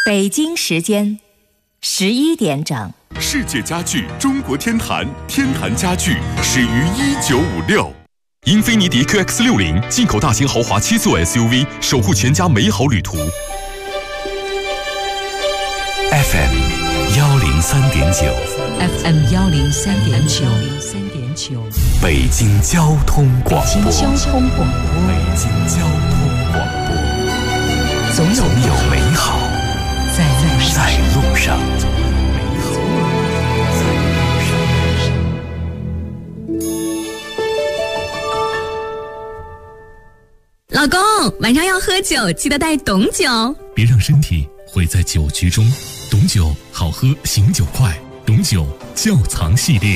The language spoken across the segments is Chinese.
北京时间11点整。 世界家具中国天坛，天坛家具始于1956。英菲尼迪 QX60 进口大型豪华7座 SUV， 守护全家美好旅途。 FM 103.9 FM 103.9 北京交通广播。 北京交通广播。 北京交通广播。总有美好在路上。 老公，晚上要喝酒，记得带董酒。 别让身体毁在酒局中。董酒好喝，醒酒快。董酒窖藏系列。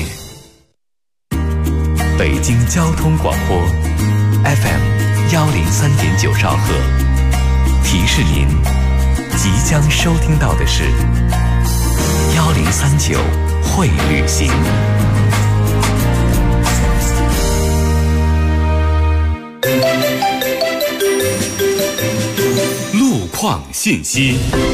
北京交通广播 FM 103.9兆赫，提示您即将收听到的是1039会旅行。 路况信息。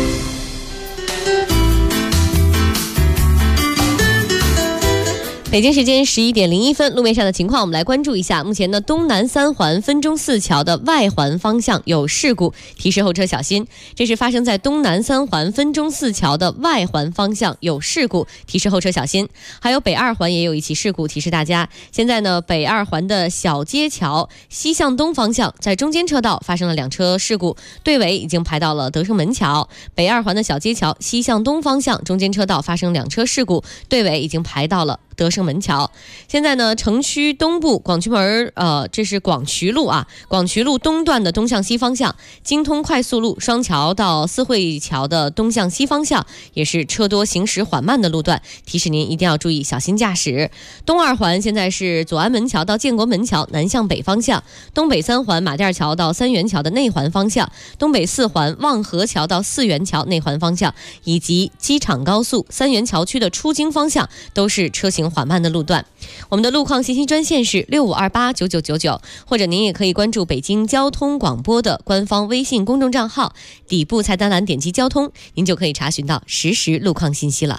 北京时间11点01分，路面上的情况我们来关注一下。目前呢，东南三环分钟寺桥的外环方向有事故，提示后车小心。这是发生在东南三环分钟寺桥的外环方向有事故，提示后车小心。还有北二环也有一起事故，提示大家。现在呢，北二环的小街桥西向东方向在中间车道发生了2车事故，队尾已经排到了德胜门桥。北二环的小街桥西向东方向中间车道发生2车事故，队尾已经排到了德胜门桥。现在呢，城区东部广渠门这是广渠路啊，广渠路东段的东向西方向，京通快速路双桥到四惠桥的东向西方向也是车多行驶缓慢的路段，提示您一定要注意小心驾驶。东二环现在是左安门桥到建国门桥南向北方向，东北三环马甸桥到三元桥的内环方向，东北四环望河桥到四元桥内环方向，以及机场高速三元桥区的出京方向都是车行缓慢的路段。我们的路况信息专线是65289999，或者您也可以关注北京交通广播的官方微信公众账号，底部菜单栏点击交通，您就可以查询到实时路况信息了。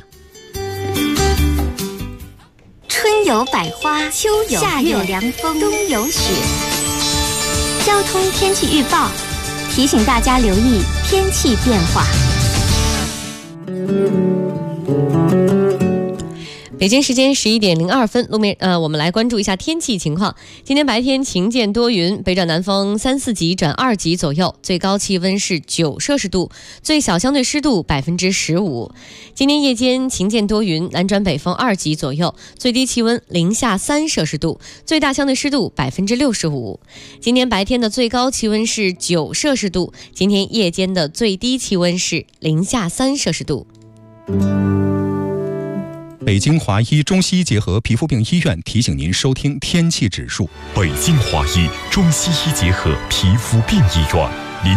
春有百花，秋有夏有凉风，冬有雪。交通天气预报提醒大家留意天气变化。 北京时间11点02分，路面我们来关注一下天气情况。今天白天晴间多云，北转南风3、4级转2级左右，最高气温是9摄氏度，最小相对湿度15%。今天夜间晴间多云，南转北风2级左右，最低气温零下3摄氏度，最大相对湿度65%。今天白天的最高气温是9摄氏度，今天夜间的最低气温是零下3摄氏度。 北京华医中西医结合皮肤病医院提醒您收听天气指数。 北京华医中西医结合皮肤病医院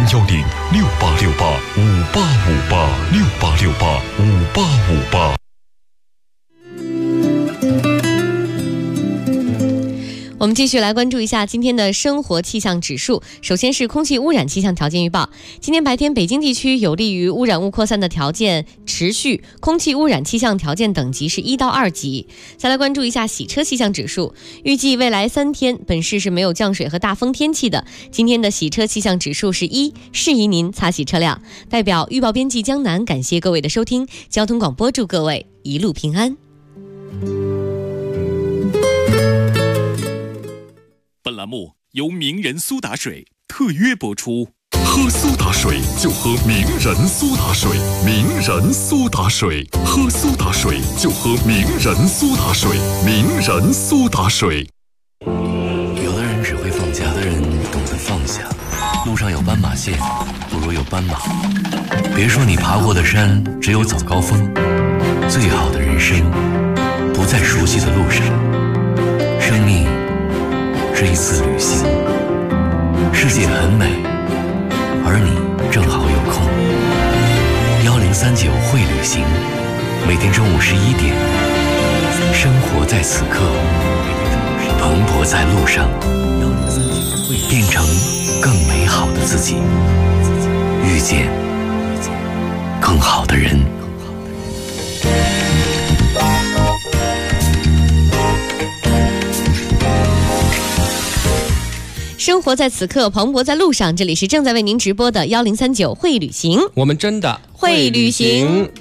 ，086858586868685858。 我们继续来关注一下今天的生活气象指数。首先是空气污染气象条件预报，今天白天北京地区有利于污染物扩散的条件持续，空气污染气象条件等级是1到2级。再来关注一下洗车气象指数，预计未来3天本市是没有降水和大风天气的。今天的洗车气象指数是1，适宜您擦洗车辆。代表预报编辑江南感谢各位的收听，交通广播祝各位一路平安。 本栏目由名人苏打水特约播出。喝苏打水就喝名人苏打水，名人苏打水，喝苏打水就喝名人苏打水，名人苏打水。 有的人只会放假，有的人懂得放下。路上有斑马线，不如有斑马。别说你爬过的山只有早高峰，最好的人生不在熟悉的路上。生命是一次旅行，世界很美，而你正好有空。1039会旅行，每天中午11点，生活在此刻，蓬勃在路上，变成更美好的自己，遇见更好的人。 生活在此刻，蓬勃在路上。这里是正在为您直播的1039会旅行， 我们真的会旅行。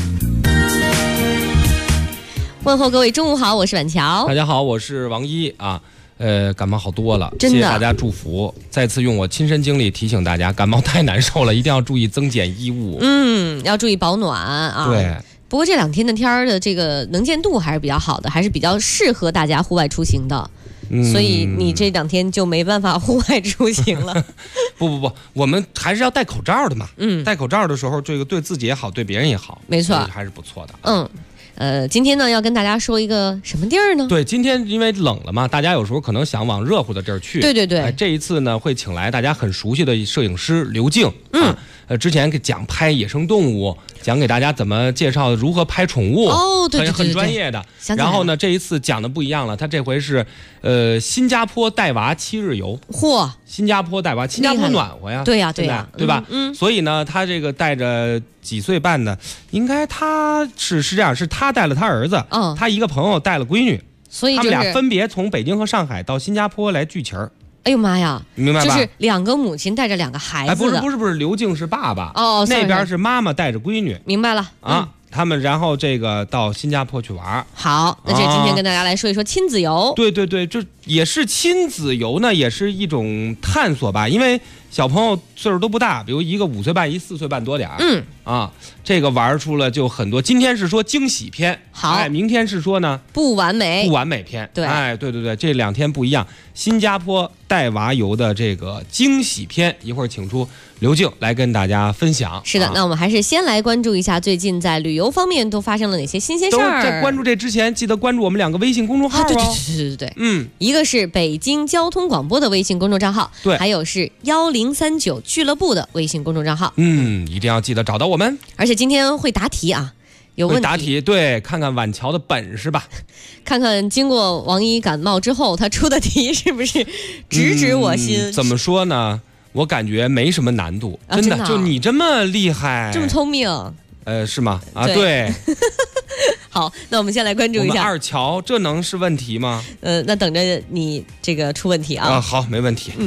问候各位中午好，我是婉乔。 大家好，我是王一啊。感冒好多了， 真的， 谢谢大家祝福。再次用我亲身经历提醒大家，感冒太难受了，一定要注意增减衣物。 要注意保暖啊。 对。 不过这2天的天儿的这个能见度还是比较好的，还是比较适合大家户外出行的。所以你这2天就没办法户外出行了。 不，我们还是要戴口罩的嘛。戴口罩的时候，这个对自己也好，对别人也好， 没错， 还是不错的。 今天呢要跟大家说一个什么地儿呢？ 对，今天因为冷了嘛，大家有时候可能想往热乎的地儿去。 对， 这一次呢会请来大家很熟悉的摄影师刘静。之前讲拍野生动物，讲给大家怎么介绍如何拍宠物。 对， 很专业的。然后呢，这一次讲的不一样了，他这回是新加坡带娃7日游。嚯！新加坡带娃，新加坡暖和呀。 对呀， 对吧？所以呢，他这个带着几岁半的，应该他是这样，是他带了他儿子，他一个朋友带了闺女， 所以他们俩分别从北京和上海到新加坡来聚齐儿。 哎呦妈呀， 明白吧？ 就是2个母亲带着2个孩子的。 不是，刘静是爸爸。 那边是妈妈带着闺女。 明白了啊。他们然后这个到新加坡去玩。 好，那这今天跟大家来说一说亲子游。 对，这也是亲子游呢，也是一种探索吧。因为小朋友岁数都不大，比如一个5岁半，一4岁半多点儿。这个玩出了就很多。今天是说惊喜篇， 好， 明天是说呢不完美篇。 对， 对，这2天不一样。新加坡带娃游的这个惊喜篇，一会儿请出刘静来跟大家分享。 是的，那我们还是先来关注一下最近在旅游方面都发生了哪些新鲜事儿。 在关注这之前，记得关注我们2个微信公众号。 对，一个是北京交通广播的微信公众账号， 对， 还有是1039俱乐部的微信公众账号。 一定要记得找到我们。 而且今天会答题啊，有问题答题，对，看看婉乔的本事吧， 看看经过王一感冒之后，他出的题是不是直指我心？ 怎么说呢？我感觉没什么难度，真的，就你这么厉害， 这么聪明， 是吗？对。 好，那我们先来关注一下。 我们2乔，这能是问题吗？ 那等着你这个出问题啊。 好，没问题。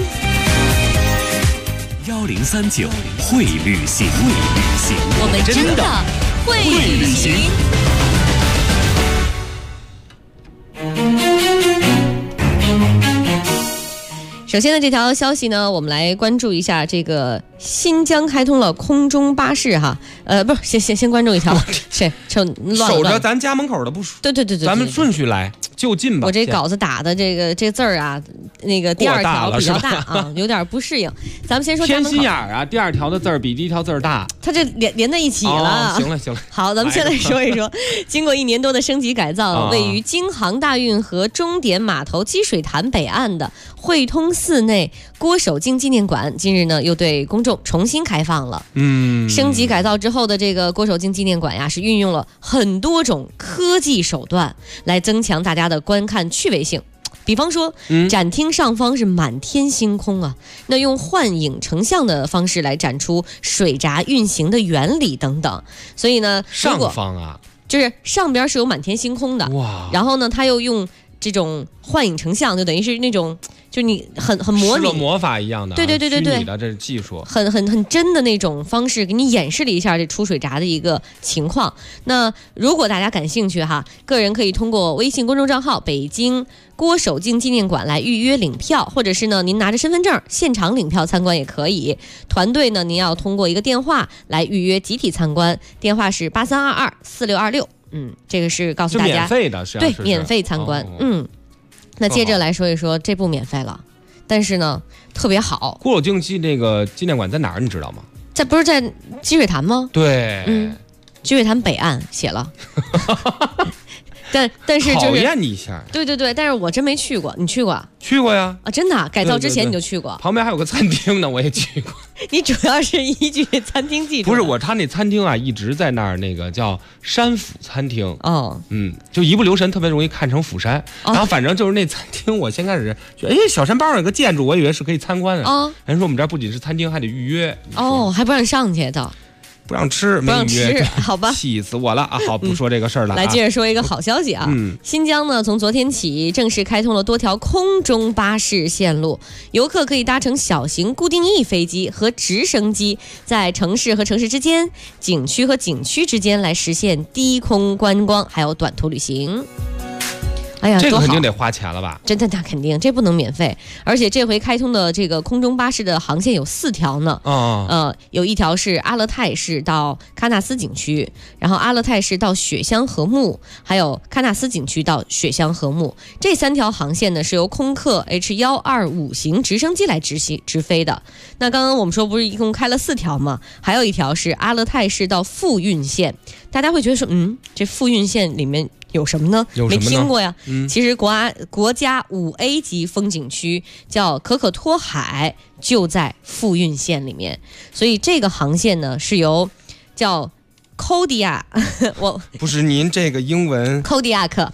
1039会旅行， 我们真的会旅行。首先呢，这条消息呢，我们来关注一下这个新疆开通了空中巴士哈。不是，先关注一条， 守着咱家门口的不说。 对， 咱们顺序来，就近吧。 我这稿子打的这字儿啊，那个第2条比较大啊，有点不适应。咱们先说偏心眼儿啊，第2条的字儿比第1条字儿大， 它这连在一起了。 行了。 好，咱们先来说一说，经过1年多的升级改造，位于京杭大运河终点码头积水潭北岸的汇通寺内郭守敬纪念馆，近日呢又对公众重新开放了。升级改造之后的这个郭守敬纪念馆呀，是运用了很多种科技手段来增强大家的观看趣味性。比方说，展厅上方是满天星空啊，那用幻影成像的方式来展出水闸运行的原理等等。所以呢， 上方啊， 就是上边是有满天星空的，哇，然后呢，他又用这种幻影成像，就等于是那种，就你很模拟， 魔法一样的， 对，虚拟的这是技术， 很真的那种方式，给你演示了一下这出水闸的一个情况。那如果大家感兴趣哈，个人可以通过微信公众账号北京郭守敬纪念馆来预约领票，或者是呢您拿着身份证现场领票参观也可以。团队呢您要通过一个电话来预约集体参观，电话是83224626。这个是告诉大家免费的， 对，免费参观。那接着来说一说，这不免费了，但是呢特别好。 郭守敬那个纪念馆在哪儿？你知道吗？ 不是在积水潭吗？ 对， 积水潭北岸写了。但是就是考验你一下。 对，但是我真没去过，你去过？ 去过呀。 啊，真的？改造之前你就去过？ 旁边还有个餐厅呢，我也去过。 你主要是依据餐厅记住？ 不是他那餐厅啊，一直在那儿，那个叫山府餐厅。就一不留神特别容易看成釜山。然后反正就是那餐厅，我先开始小山包有个建筑，我以为是可以参观的。人说我们这儿不仅是餐厅，还得预约。 还不让上去的。 不让吃， 不让吃，好吧， 气死我了啊！好，不说这个事儿了。 来接着说一个好消息啊，新疆呢从昨天起正式开通了多条空中巴士线路，游客可以搭乘小型固定翼飞机和直升机，在城市和城市之间、景区和景区之间来实现低空观光，还有短途旅行。哎呀， 这个肯定得花钱了吧？ 真的，那肯定，这不能免费。而且这回开通的这个空中巴士的航线有4条呢。有一条是阿勒泰市到喀纳斯景区，然后阿勒泰市到雪乡禾木，还有喀纳斯景区到雪乡禾木。这3条航线呢是由空客 H125型直升机来直飞的。那刚刚我们说不是一共开了4条吗？还有一条是阿勒泰市到富蕴县。大家会觉得说，这富蕴县里面有什么呢？没听过呀。其实国家5A 级风景区叫可可托海，就在富蕴县里面。所以这个航线呢是由叫Kodiak 不是您这个英文 Kodiak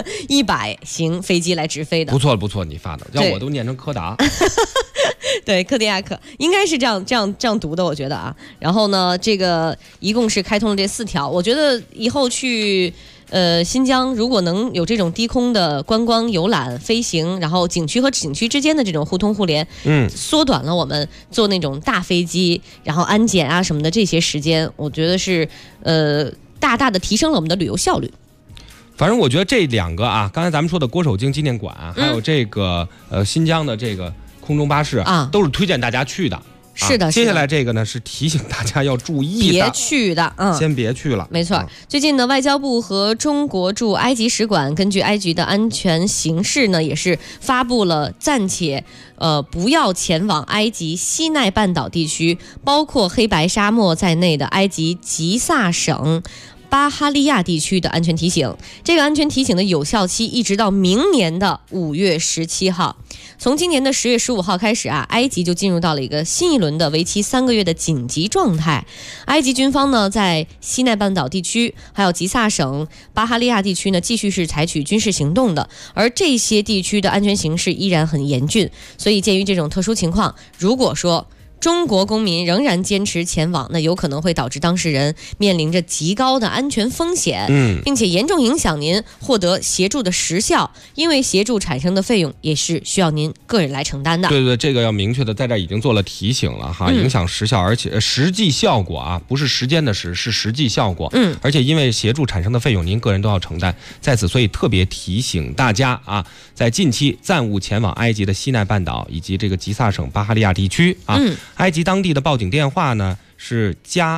100型飞机来直飞的。 不错，你发的，要我都念成柯达。 对，柯迪亚克应该是这样读的，我觉得啊。然后呢，这个一共是开通了这4条。我觉得以后去新疆，如果能有这种低空的观光游览、飞行，然后景区和景区之间的这种互通互联，缩短了我们坐那种大飞机，然后安检啊什么的这些时间，我觉得是大大的提升了我们的旅游效率。 反正我觉得这2个啊，刚才咱们说的郭守敬纪念馆，还有这个新疆的这个空中巴士啊，都是推荐大家去的。 是的， 接下来这个呢是提醒大家要注意的， 别去的， 先别去了。 没错，最近呢，外交部和中国驻埃及使馆根据埃及的安全形势呢，也是发布了暂且不要前往埃及西奈半岛地区，包括黑白沙漠在内的埃及吉萨省巴哈利亚地区的安全提醒。这个安全提醒的有效期一直到明年的5月17号。从今年的10月15号开始啊，埃及就进入到了一个新一轮的为期3个月的紧急状态。埃及军方呢，在西奈半岛地区还有吉萨省巴哈利亚地区呢，继续是采取军事行动的，而这些地区的安全形势依然很严峻。所以鉴于这种特殊情况，如果说中国公民仍然坚持前往，那有可能会导致当事人面临着极高的安全风险，并且严重影响您获得协助的时效，因为协助产生的费用也是需要您个人来承担的。 对，这个要明确的在这儿已经做了提醒了哈，影响时效，而且实际效果啊，不是时间的时，是实际效果。而且因为协助产生的费用，您个人都要承担。在此，所以特别提醒大家啊，在近期暂勿前往埃及的西奈半岛以及这个吉萨省巴哈利亚地区啊。埃及当地的报警电话呢是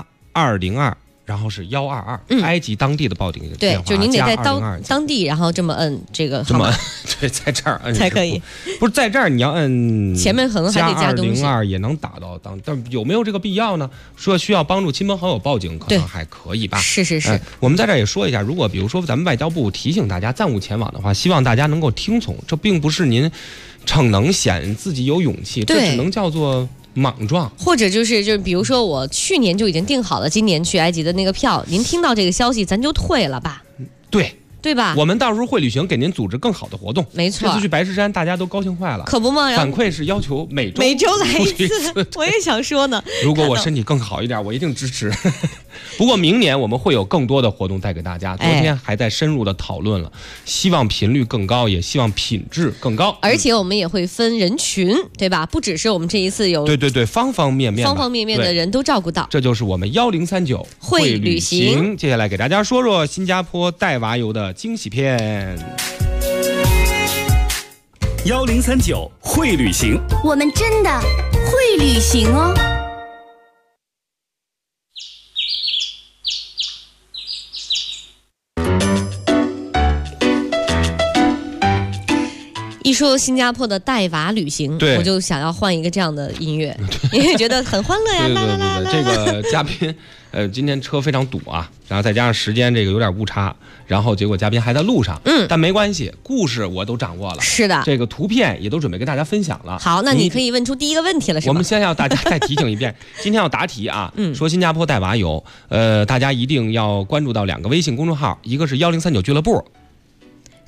+202，然后是122。埃及当地的报警电话， 对，就是您得在当地，然后这么摁这个号码， 对，在这儿摁才可以。 不是在这儿，你要摁前面可能还得加东西 ，+202也能打到但有没有这个必要呢？说需要帮助亲朋好友报警，可能还可以吧。 是。 我们在这儿也说一下，如果比如说咱们外交部提醒大家暂勿前往的话，希望大家能够听从，这并不是您逞能显自己有勇气，这只能叫做莽撞。 或者就是比如说我去年就已经订好了今年去埃及的那个票，您听到这个消息咱就退了吧。对吧？ 我们到时候会旅行给您组织更好的活动。 没错， 这次去白石山大家都高兴坏了， 可不嘛。 反馈是要求每周来一次，我也想说呢。 如果我身体更好一点，我一定支持。不过明年我们会有更多的活动带给大家。昨天还在深入的讨论了，希望频率更高，也希望品质更高。 而且我们也会分人群，对吧？不只是我们这一次有对方方面面的人都照顾到。 这就是我们1039 会旅行。 接下来给大家说说新加坡带娃游的惊喜片。 1039会旅行， 我们真的会旅行哦。 一说新加坡的带娃旅行，我就想要换一个这样的音乐，因为觉得很欢乐呀。 对，这个嘉宾今天车非常堵啊，然后再加上时间这个有点误差，然后结果嘉宾还在路上。但没关系，故事我都掌握了。是的，这个图片也都准备跟大家分享了。 好，那你可以问出第一个问题了，是吗？ 我们先要大家再提醒一遍，今天要答题啊。说新加坡带娃游，大家一定要关注到2个微信公众号，一个是1039俱乐部。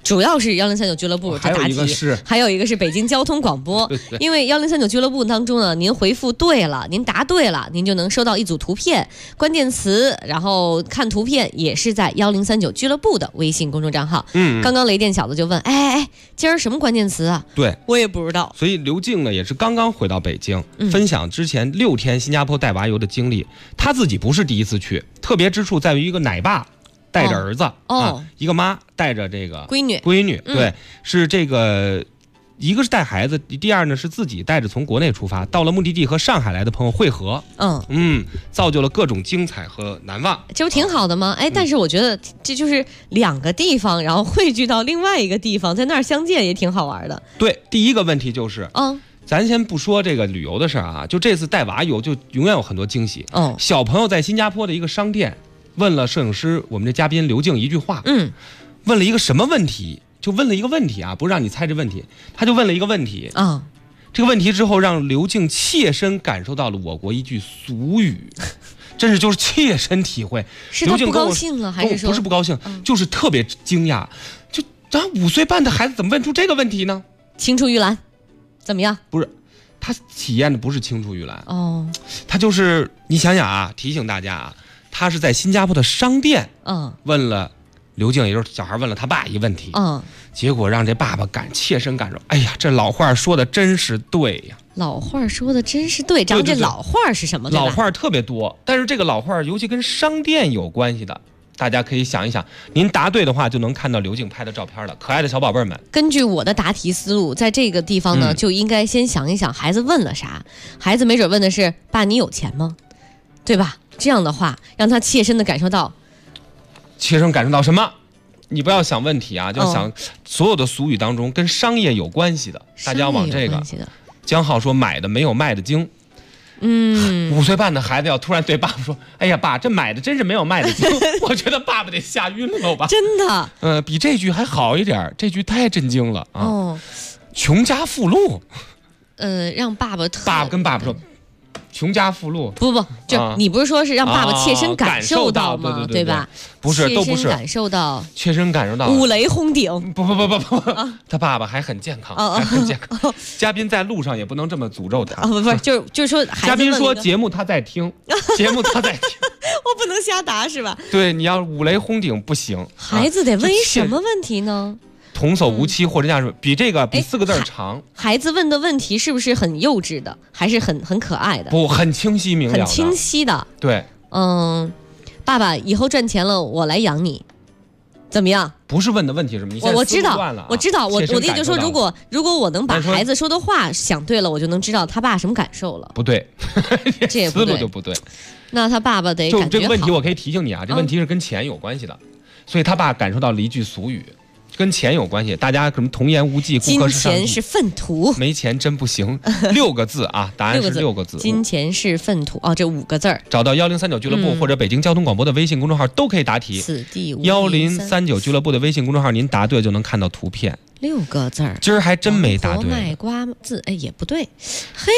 主要是1039俱乐部这答题，还有一个是北京交通广播。因为1039俱乐部当中呢，您回复对了，您答对了，您就能收到一组图片、关键词，然后看图片也是在1039俱乐部的微信公众账号。刚刚雷电小子就问，哎，今儿什么关键词啊？ 对， 我也不知道。 所以刘静呢也是刚刚回到北京，分享之前6天新加坡带娃游的经历。他自己不是第一次去，特别之处在于一个奶爸带着儿子一个妈带着这个闺女， 对，是这个一个是带孩子，第二呢是自己带着从国内出发，到了目的地和上海来的朋友会合，造就了各种精彩和难忘， 这不挺好的吗？但是我觉得这就是2个地方，然后汇聚到另外一个地方，在那儿相见也挺好玩的。 对，第一个问题就是咱先不说这个旅游的事儿啊，就这次带娃游就永远有很多惊喜。小朋友在新加坡的一个商店问了摄影师我们这嘉宾刘静一句话，问了一个什么问题？就问了一个问题啊，不是让你猜这问题，他就问了一个问题这个问题之后，让刘静切身感受到了我国一句俗语，真是就是切身体会。 是他不高兴了还是说？ 不是不高兴，就是特别惊讶。就5岁半的孩子怎么问出这个问题呢？ 青出于蓝，怎么样？ 不是，他体验的不是青出于蓝他就是你想想啊，提醒大家啊，他是在新加坡的商店问了刘静，也就是小孩问了他爸一个问题结果让这爸爸切身感受，哎呀，这老话说的真是对呀。 老话说的真是对，这老话是什么？ 老话特别多，但是这个老话尤其跟商店有关系的，大家可以想一想，您答对的话就能看到刘静拍的照片了。可爱的小宝贝们， 根据我的答题思路，在这个地方呢，就应该先想一想孩子问了啥。孩子没准问的是爸你有钱吗？对吧？这样的话让他切身的感受到什么？你不要想问题啊，就想所有的俗语当中跟商业有关系的，大家往这个。江浩说买的没有卖的精。5岁半的孩子要突然对爸爸说，哎呀爸，这买的真是没有卖的精我觉得爸爸得吓晕了吧。 真的比这句还好一点，这句太震惊了穷家富路。 让爸爸跟爸爸说穷家富路， 不，就你不是说是让爸爸切身感受到吗？对吧？ 不是，都不是感受到， 切身感受到五雷轰顶。 不，他爸爸还很健康，还很健康。嘉宾在路上也不能这么诅咒他。 不是，就是说， 嘉宾说节目他在听，节目他在听， 我不能瞎答是吧？ 对，你要五雷轰顶不行。 孩子得问什么问题呢？ 童叟无欺或者这样说，比4个字长。 孩子问的问题是不是很幼稚的，还是很可爱的？ 不，很清晰明了的， 很清晰的。 对， 爸爸以后赚钱了，我来养你，怎么样？ 不是问的问题是什么？你我知道，我的意思就是说，如果我能把孩子说的话想对了，我就能知道他爸什么感受了。 不对， 这也不对， 思路就不对。 那他爸爸得感觉好。 就这个问题，我可以提醒你啊，这问题是跟钱有关系的，所以他爸感受到了一句俗语。跟钱有关系，大家什么童言无忌，顾客是上帝， 金钱是粪土， 没钱真不行。6个字啊，答案是6个字。 金钱是粪土这5个字儿。 找到1039俱乐部或者北京交通广播的微信公众号都可以答题。 此地 1039俱乐部的微信公众号，您答对就能看到图片。 6个字儿， 今儿还真没答对。 卖瓜字，也不对。嘿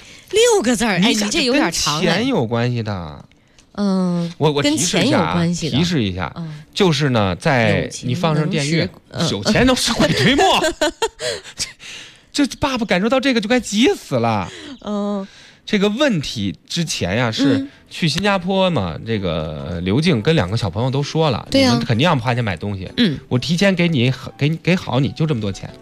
，6个字儿，你这有点长。 跟钱有关系的。我跟钱有关系的。 提示一下，就是呢，在你放上电乐，有钱能使鬼推磨。这爸爸感受到这个就该急死了。这个问题之前呀，是去新加坡嘛？这个刘静跟2个小朋友都说了，你们肯定要花钱买东西。我提前给你给好你就这么多钱。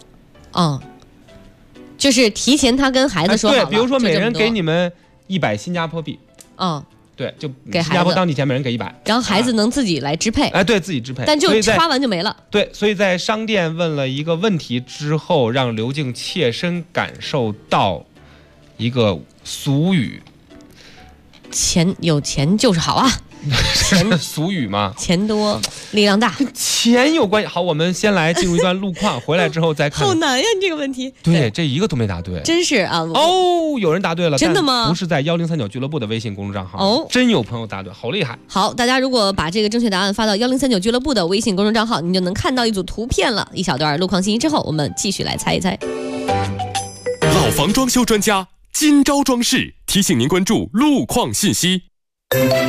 就是提前他跟孩子说好了， 对，比如说每人给你们100新加坡币。对，就新加坡当地钱每人给100， 然后孩子能自己来支配。 对，自己支配， 但就花完就没了。 对，所以在商店问了一个问题之后，让刘静切身感受到一个俗语： 有钱就是好啊。 钱俗语吗？ 钱多力量大， 跟钱有关系。好，我们先来进入一段路况，回来之后再看。 好难呀，你这个问题。 对，这一个都没答对， 真是啊。 有人答对了， 真的吗？ 不是在1039俱乐部的微信公众账号。真有朋友答对，好厉害。 好，大家如果把这个正确答案发到1039俱乐部的微信公众账号，你就能看到一组图片了。一小段路况信息之后，我们继续来猜一猜。 老房装修专家金招装饰提醒您关注路况信息。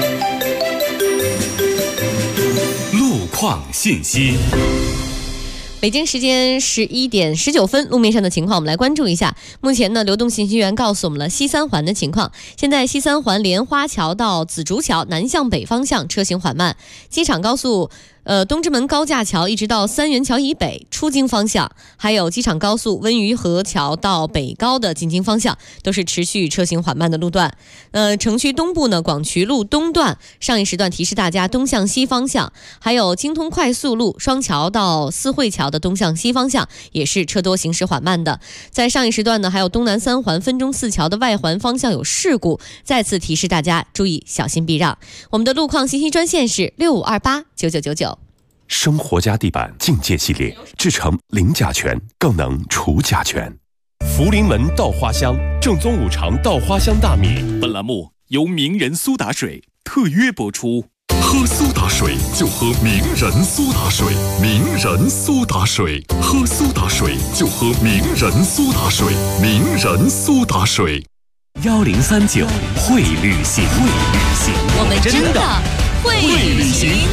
路况信息。 北京时间11点19分，路面上的情况我们来关注一下。目前呢，流动信息源告诉我们了西三环的情况。现在西三环莲花桥到紫竹桥南向北方向车行缓慢，机场高速东直门高架桥一直到三元桥以北出京方向，还有机场高速温榆河桥到北高的进京方向都是持续车行缓慢的路段。城区东部呢，广渠路东段上一时段提示大家东向西方向，还有京通快速路双桥到四惠桥的东向西方向也是车多行驶缓慢的。在上一时段呢，还有东南三环分钟寺桥的外环方向有事故，再次提示大家注意小心避让。我们的路况信息专线是65289999。 生活家地板境界系列，制成零甲醛，更能除甲醛。福临门稻花香，正宗五常稻花香大米。本栏目由名人苏打水特约播出。喝苏打水就喝名人苏打水，名人苏打水，喝苏打水就喝名人苏打水，名人苏打水。 1039会旅行， 我们真的会旅行。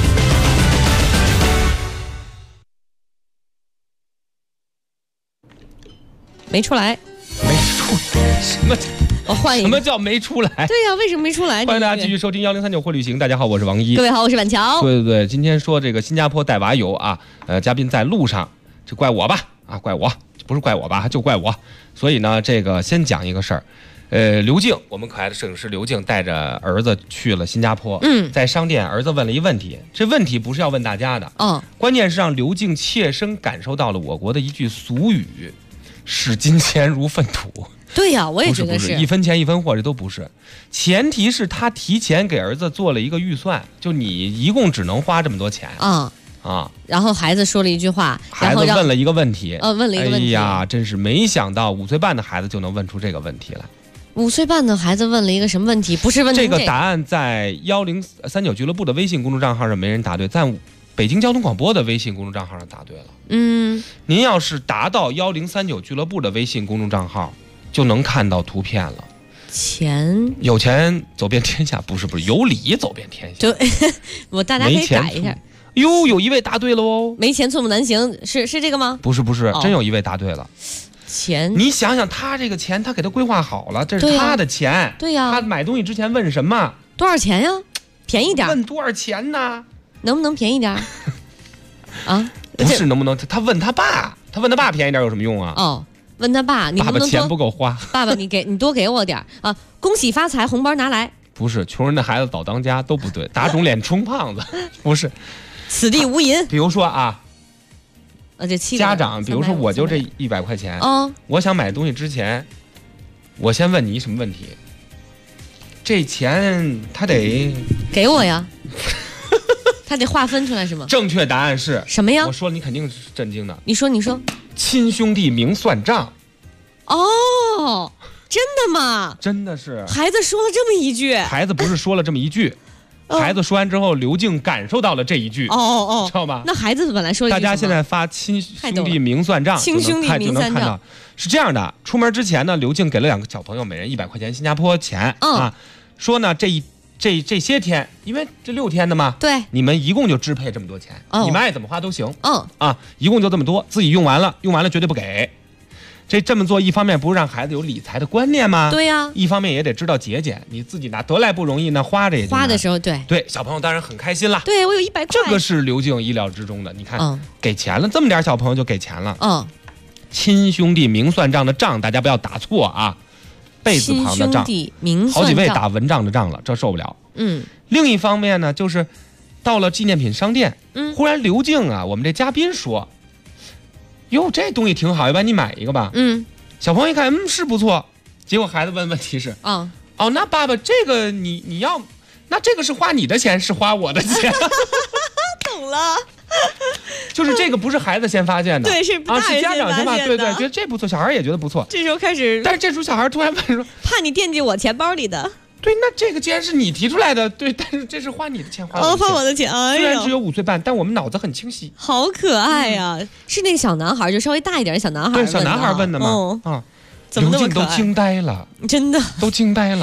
没出来， 什么？ 我换一个。 什么叫没出来？ 对呀，为什么没出来？ 欢迎大家继续收听1039会旅行。大家好，我是王一。 各位好，我是板桥。 对，今天说这个新加坡带娃游啊，嘉宾在路上，这怪我吧？啊，怪我，不是怪我吧？就怪我。所以呢，这个先讲一个事儿。刘静，我们可爱的摄影师刘静带着儿子去了新加坡。在商店，儿子问了一问题，这问题不是要问大家的，关键是让刘静切身感受到了我国的一句俗语。视金钱如粪土。 对呀，我也觉得是一分钱一分货，这都不是。前提是他提前给儿子做了一个预算，就你一共只能花这么多钱啊。 然后孩子说了一句话， 孩子问了一个问题， 问了一个问题。 哎呀，真是没想到5岁半的孩子就能问出这个问题来。 5岁半的孩子问了一个什么问题？不是问这个答案在1039俱乐部的微信公众账号上没人答对，在北京交通广播的微信公众账号上答对了。您要是达到1039俱乐部的微信公众账号，就能看到图片了。有钱走遍天下，不是有理走遍天下。 对，大家可以改一下。 哟，有一位答对了哦。 没钱寸步难行，是这个吗？ 不是，真有一位答对了。你想想，他这个钱，他给他规划好了，这是他的钱。 对呀。 他买东西之前问什么？ 多少钱呀？便宜点。 问多少钱呢？ 能不能便宜点？啊？ 不是能不能？他问他爸，便宜点有什么用啊？ 问他爸，你能不能爸爸钱不够花？ 爸爸，你多给我点啊！恭喜发财，红包拿来。 不是，穷人的孩子早当家都不对，打肿脸充胖子。不是， 此地无银。 比如说啊， 这家长，比如说我就这100块钱，我想买东西之前，我先问你什么问题？这钱他得给我呀。他得划分出来是吗？ 正确答案是什么呀？ 我说了，你肯定是震惊的。 你说， 亲兄弟明算账。 哦，真的吗？ 真的是。 孩子说了这么一句。 孩子不是说了这么一句，孩子说完之后，刘静感受到了这一句。知道吗？ 那孩子本来说了一句， 大家现在发亲兄弟明算账， 亲兄弟明算账是这样的。出门之前呢，刘静给了2个小朋友每人100块钱新加坡钱啊，说呢这些天，因为这6天的嘛， 对， 你们一共就支配这么多钱，你们爱怎么花都行，一共就这么多，自己用完了绝对不给。这么做，一方面不是让孩子有理财的观念吗？ 对呀， 一方面也得知道节俭，你自己拿得来不容易，那花着也花的时候，对， 小朋友当然很开心了。 对，我有100块， 这个是刘静意料之中的。你看，给钱了，这么点小朋友就给钱了。亲兄弟明算账的账，大家不要打错啊。贝字旁的账，好几位打文账的账了，这受不了。另一方面呢，就是到了纪念品商店，忽然刘静啊，我们这嘉宾说：“哟，这东西挺好，要不然你买一个吧。”小朋友一看，是不错。结果孩子问题是：“那爸爸，这个你要，那这个是花你的钱，是花我的钱？” 懂了。 就是这个不是孩子先发现的， 对，是家长先发现的，对，觉得这不错，小孩也觉得不错。 这时候开始， 但是这时候小孩突然问说：“ 怕你惦记我钱包里的。” 对，那这个既然是你提出来的，对，但是这是花你的钱，花我的钱。 虽然只有5岁半，但我们脑子很清晰， 好可爱呀！是那个小男孩，就稍微大一点的小男孩， 对，小男孩问的嘛。刘静都惊呆了， 真的都惊呆了。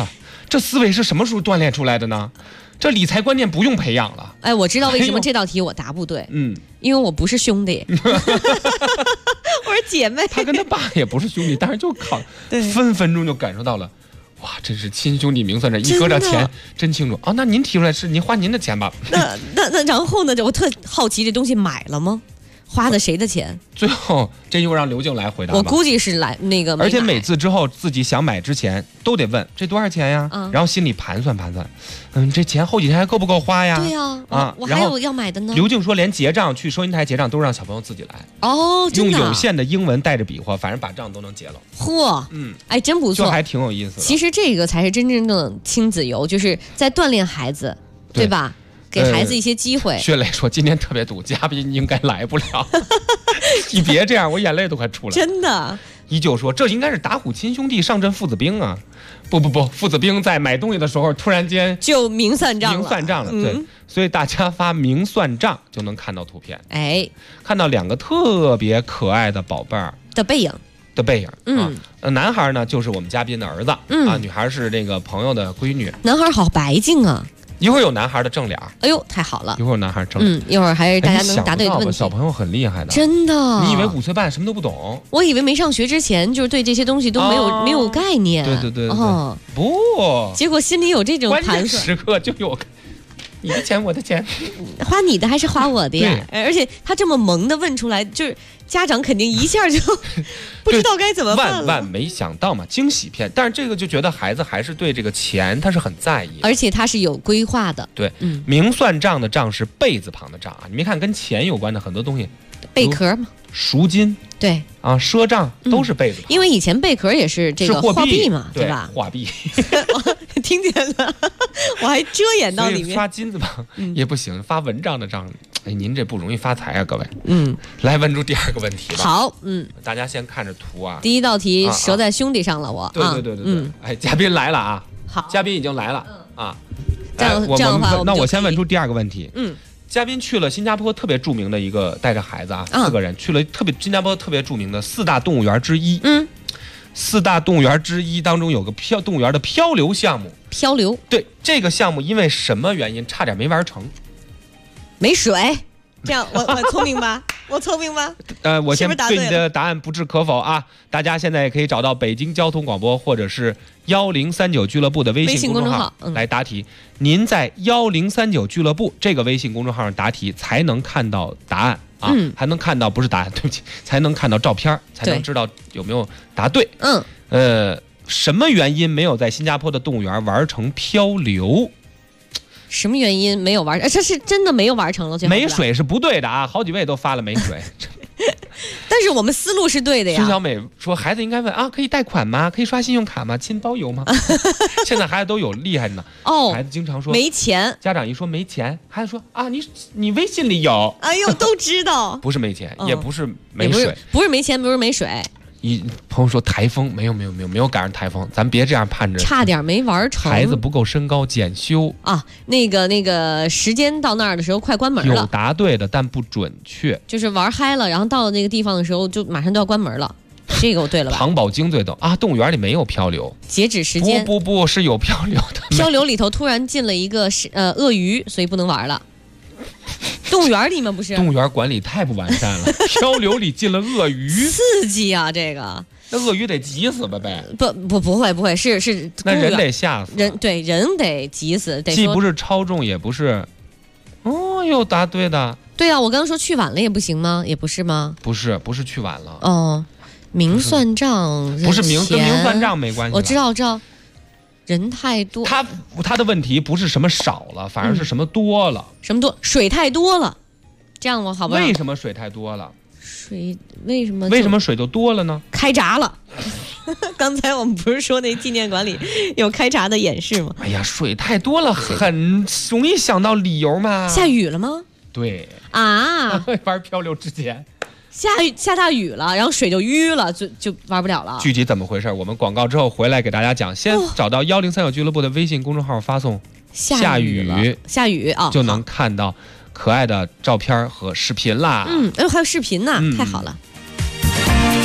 这思维是什么时候锻炼出来的呢？这理财观念不用培养了。 哎，我知道为什么这道题我答不对。因为我不是兄弟，我是姐妹。 他跟他爸也不是兄弟，但是就分分钟就感受到了，哇，真是亲兄弟明算账，一搁这钱真清楚。哦，那您提出来是您花您的钱吧？ 那然后呢？我特好奇，这东西买了吗？花的谁的钱？ 最后这又让刘静来回答吧。 我估计是来那个， 而且每次之后自己想买之前都得问这多少钱呀，然后心里盘算盘算，这钱后几天还够不够花呀？ 对呀，我还有要买的呢。 刘静说，连结账去收银台结账都让小朋友自己来。 哦，真的。 用有限的英文带着比划，反正把账都能结了。 嚯，哎，真不错， 就还挺有意思的。 其实这个才是真正的亲子游，就是在锻炼孩子，对吧？给孩子一些机会。 薛磊说今天特别堵，嘉宾应该来不了。你别这样，我眼泪都快出来了。 真的。 依旧说这应该是打虎亲兄弟上阵父子兵啊！不，父子兵在买东西的时候突然间就明算账了。对，所以大家发明算账就能看到图片。 哎， 看到2个特别可爱的宝贝儿的背影。 男孩呢就是我们嘉宾的儿子啊，女孩是这个朋友的闺女。 男孩好白净啊！ 一会儿有男孩的正脸， 哎呦，太好了！ 一会儿有男孩正脸， 一会儿还是大家能答对的问题。 小朋友很厉害的， 真的。 你以为5岁半什么都不懂？ 我以为没上学之前就是对这些东西都没有概念。 对，不， 结果心里有这种盘算。 关键时刻就有。你的钱，我的钱， 花你的还是花我的呀？而且他这么萌的问出来，就是家长肯定一下就不知道该怎么办了。 万没想到嘛，惊喜片。但是这个就觉得孩子还是对这个钱他是很在意， 而且他是有规划的。 对，明算账的账是贝字旁的账啊。你没看跟钱有关的很多东西， 贝壳嘛， 赎金。 对啊，赊账都是贝字旁， 因为以前贝壳也是这个货币嘛，对吧？ 货币， 听见了，我还遮掩到里面。 发金字旁也不行，发文章的账，哎，您这不容易发财啊，各位。来问出第2个问题吧。 好， 大家先看着图啊。 第一道题折在兄弟上了，我。 对，哎，嘉宾来了啊！ 好， 嘉宾已经来了啊。 这样的话， 那我先问出第2个问题。嘉宾去了新加坡特别著名的一个，带着孩子啊，4个人去了新加坡特别著名的4大动物园之一。4大动物园之一当中有个动物园的漂流项目。 漂流。 对，这个项目因为什么原因差点没完成？ 没水。这样我聪明吧？我聪明吧？ 我先对你的答案不置可否啊！大家现在也可以找到北京交通广播或者是1039俱乐部的微信公众号来答题。您在1039俱乐部这个微信公众号上答题，才能看到答案啊，还能看到不是答案，对不起，才能看到照片，才能知道有没有答对。什么原因没有在新加坡的动物园玩成漂流？ 什么原因没有玩？这是真的没有玩成了。 没水是不对的啊，好几位都发了没水。 但是我们思路是对的呀。 孙小美说，孩子应该问啊，可以贷款吗？可以刷信用卡吗？亲包邮吗？现在孩子都有厉害的呢。孩子经常说没钱。 家长一说没钱，孩子说啊，你微信里有。 哎呦，都知道。 不是没钱，也不是没水， 不是没钱，不是没水。 朋友说台风没有赶上台风，咱别这样盼着， 差点没玩成。 孩子不够身高，检修啊。那个时间到那儿的时候快关门了。 有答对的，但不准确。 就是玩嗨了，然后到了那个地方的时候，就马上就要关门了。这个我对了吧？ 唐宝精最逗啊！动物园里没有漂流， 截止时间不是有漂流的。 漂流里头突然进了一个鳄鱼，所以不能玩了。动物园里面不是？ 动物园管理太不完善了，漂流里进了鳄鱼， 刺激啊！这个那鳄鱼得急死吧呗？ 不会，是那人得吓死， 人得急死， 既不是超重也不是。哦，又答对的。 对啊，我刚刚说去晚了也不行吗？也不是吗？ 不是去晚了。 哦，明算账不是跟明算账没关系。 我知道。人太多， 他的问题不是什么少了，反而是什么多了。 什么多？水太多了，这样我好不好？ 为什么水太多了？ 为什么水就多了呢？ 开闸了。刚才我们不是说那纪念馆里有开闸的演示吗？ 哎呀，水太多了，很容易想到理由嘛。 下雨了吗？ 对啊， 玩漂流之前。 下大雨了，然后水就淤了，就玩不了了。 具体怎么回事？我们广告之后回来给大家讲。先找到1039俱乐部的微信公众号，发送下雨啊，就能看到可爱的照片和视频啦。 还有视频呢，太好了。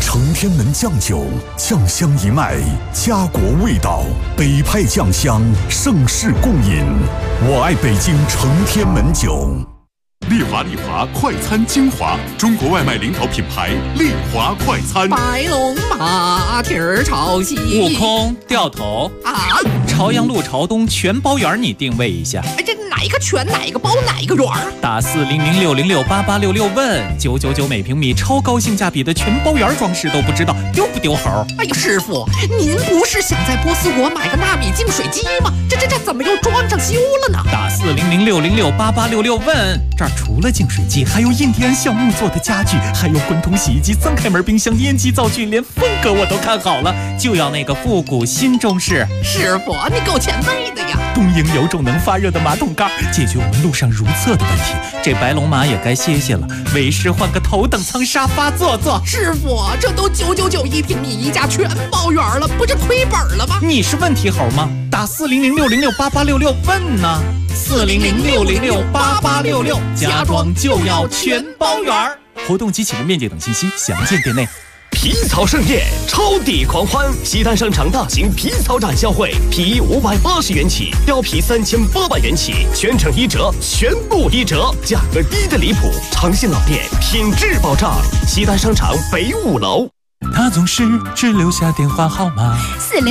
承天门酱酒，酱香一脉，家国味道，北派酱香，盛世共饮。我爱北京承天门酒。丽华快餐精华，中国外卖领导品牌丽华快餐。 白龙马蹄儿炒西， 悟空掉头啊！ 朝阳路朝东全包圆，你定位一下。 哎，这哪一个全哪一个包哪一个圆？ 打40060688866问999每平米，超高性价比的全包圆装饰都不知道丢不丢猴？ 哎呀，师傅，您不是想在波斯国买个纳米净水机吗？这怎么又装上修了呢？ 打40060688866问，这儿除了净水机，还有印第安橡木做的家具，还有滚筒洗衣机、3开门冰箱、烟机灶具，连风格我都看好了，就要那个复古新中式。 师傅，你够前卫的呀！ 东营有种能发热的马桶盖，解决我们路上如厕的问题。这白龙马也该歇歇了，为师换个头等舱沙发坐坐。 师傅，这都999一平米一家全包圆了，不是亏本了吗？ 你是问题猴吗？打40060688866问呢。40060688866，家装就要全包圆。活动及启动面积等信息详见店内。 皮草盛宴，超抵狂欢！西单商场大型皮草展销会，皮衣580元起，貂皮3800元起，全程1折，全部1折，价格低的离谱。诚信老店，品质保障。西单商场北5楼。 他总是只留下电话号码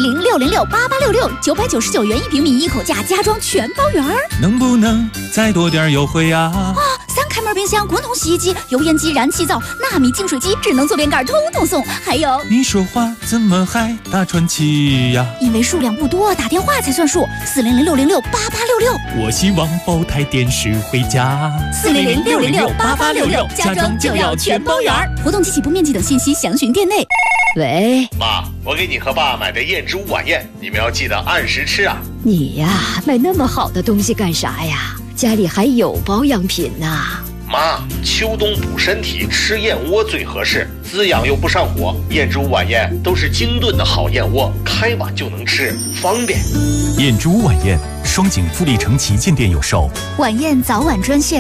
40060688866，999元1平米一口价，家装全包圆。 能不能再多点优惠呀？ 啊！3开门冰箱、滚筒洗衣机、油烟机、燃气灶、纳米净水机、智能坐便盖，通通送。还有， 你说话怎么还大喘气呀？ 因为数量不多，打电话才算数。40060688866， 我希望包台电视回家。 40060688866，家装就要全包圆。活动及起步面积等信息详询店内。 喂，妈，我给你和爸买的燕之屋晚宴，你们要记得按时吃啊。 你呀，买那么好的东西干啥呀？家里还有保养品呢。 妈，秋冬补身体，吃燕窝最合适，滋养又不上火。燕之屋晚宴都是精炖的好燕窝，开碗就能吃，方便。 燕之屋晚宴，双井富力城旗舰店有售。 晚宴早晚专线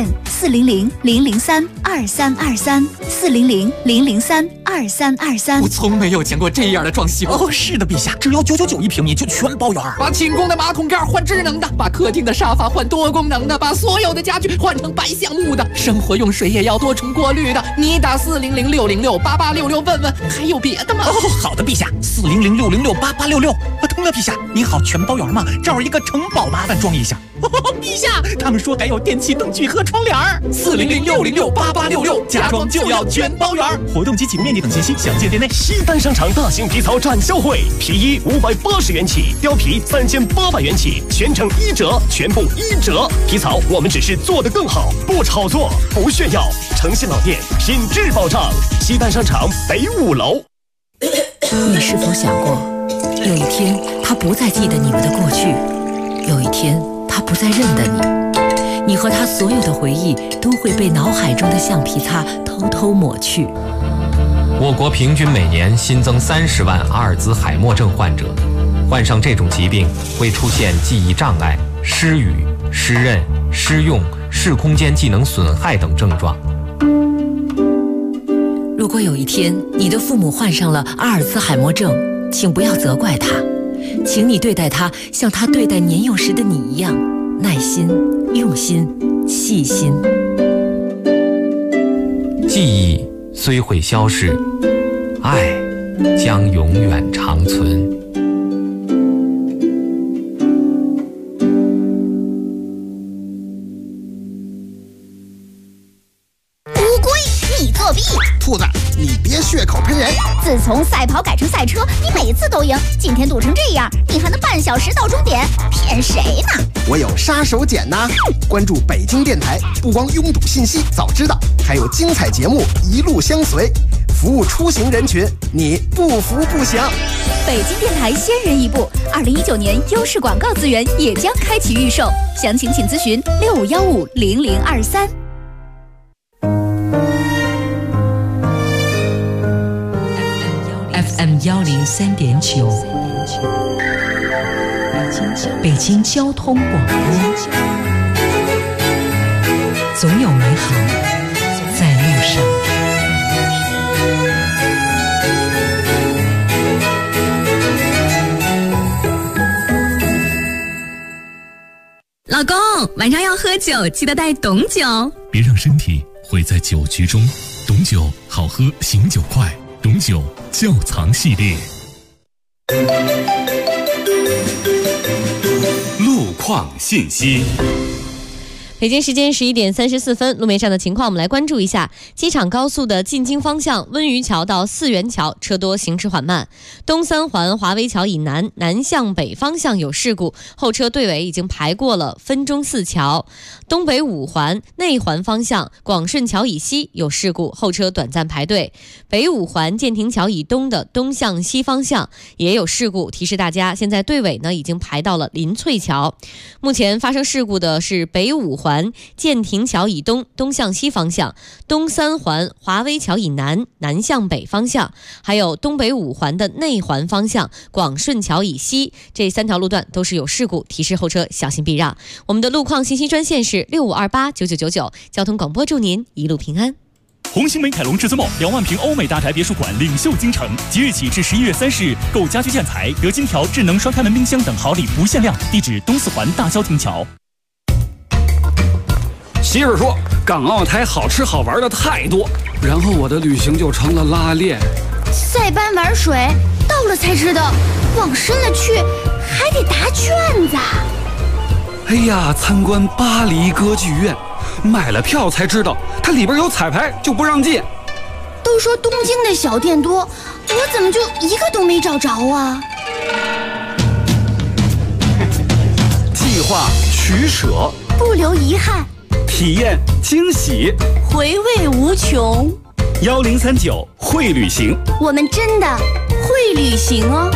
400-003-2323，400-003-2323。 我从没有见过这样的装修。 哦，是的，陛下，只要999一平米就全包圆。 把寝宫的马桶盖换智能的，把客厅的沙发换多功能的，把所有的家具换成白橡木的，生活用水也要多重过滤的。你打40060688866问问，还有别的吗？ 哦，好的，陛下，40060688866。通了，陛下，你好，全包圆吗？这儿一个城堡，麻烦装一下。陛下，他们说还有电器灯具和窗帘。40060688866，家装就要全包圆。活动及启步面积等信息详见店内。 西单商场大型皮草展销会，皮衣580元起，貂皮3800元起，全程1折，全部1折。皮草我们只是做得更好，不炒作，不炫耀。诚信老店，品质保障。西单商场北5楼。 你是否想过，有一天他不再记得你们的过去，有一天他不再认得你，你和他所有的回忆都会被脑海中的橡皮擦偷偷抹去。 我国平均每年新增30万阿尔兹海默症患者，患上这种疾病会出现记忆障碍、失语、失认、失用、视空间技能损害等症状。 如果有一天你的父母患上了阿尔兹海默症，请不要责怪他，请你对待他像他对待年幼时的你一样，耐心、用心、细心。 记忆虽会消逝，爱将永远长存。 兔子，你别血口喷人！ 自从赛跑改成赛车，你每次都赢，今天堵成这样，你还能半小时到终点？骗谁呢？ 我有杀手锏呐！关注北京电台，不光拥堵信息早知道，还有精彩节目一路相随，服务出行人群，你不服不行。 北京电台先人一步，2019年优势广告资源也将开启预售，详情请咨询65150023。 FM 103.9，北京交通广播，总有美好在路上。 老公，晚上要喝酒，记得带董酒。 别让身体毁在酒局中。董酒好喝，醒酒快。董酒窖藏系列。 路况信息。 北京时间11点34分，路面上的情况我们来关注一下。机场高速的进京方向，温榆桥到四元桥车多，行驶缓慢。东三环华威桥以南南向北方向有事故，后车队尾已经排过了分钟寺桥。东北五环内环方向广顺桥以西有事故，后车短暂排队。北五环建亭桥以东的东向西方向也有事故，提示大家现在队尾呢已经排到了林翠桥。目前发生事故的是北五环建亭桥以东东向西方向，东三环华威桥以南南向北方向，还有东北五环的内环方向广顺桥以西，这3条路段都是有事故，提示后车小心避让。我们的路况信息专线是65289999，交通广播祝您一路平安。 红星美凯龙至尊梦2万平欧美大宅别墅馆领袖京城，即日起至11月30日，购家居建材得金条、智能双开门冰箱等好礼不限量。地址东四环大郊亭桥。 媳妇说港澳台好吃好玩的太多，然后我的旅行就成了拉练。 塞班玩水，到了才知道，往深了去还得答卷子。 哎呀，参观巴黎歌剧院，买了票才知道它里边有彩排，就不让进。 都说东京的小店多，我怎么就一个都没找着啊？ 计划取舍， 不留遗憾， 体验惊喜， 回味无穷。 1039会旅行， 我们真的会旅行哦。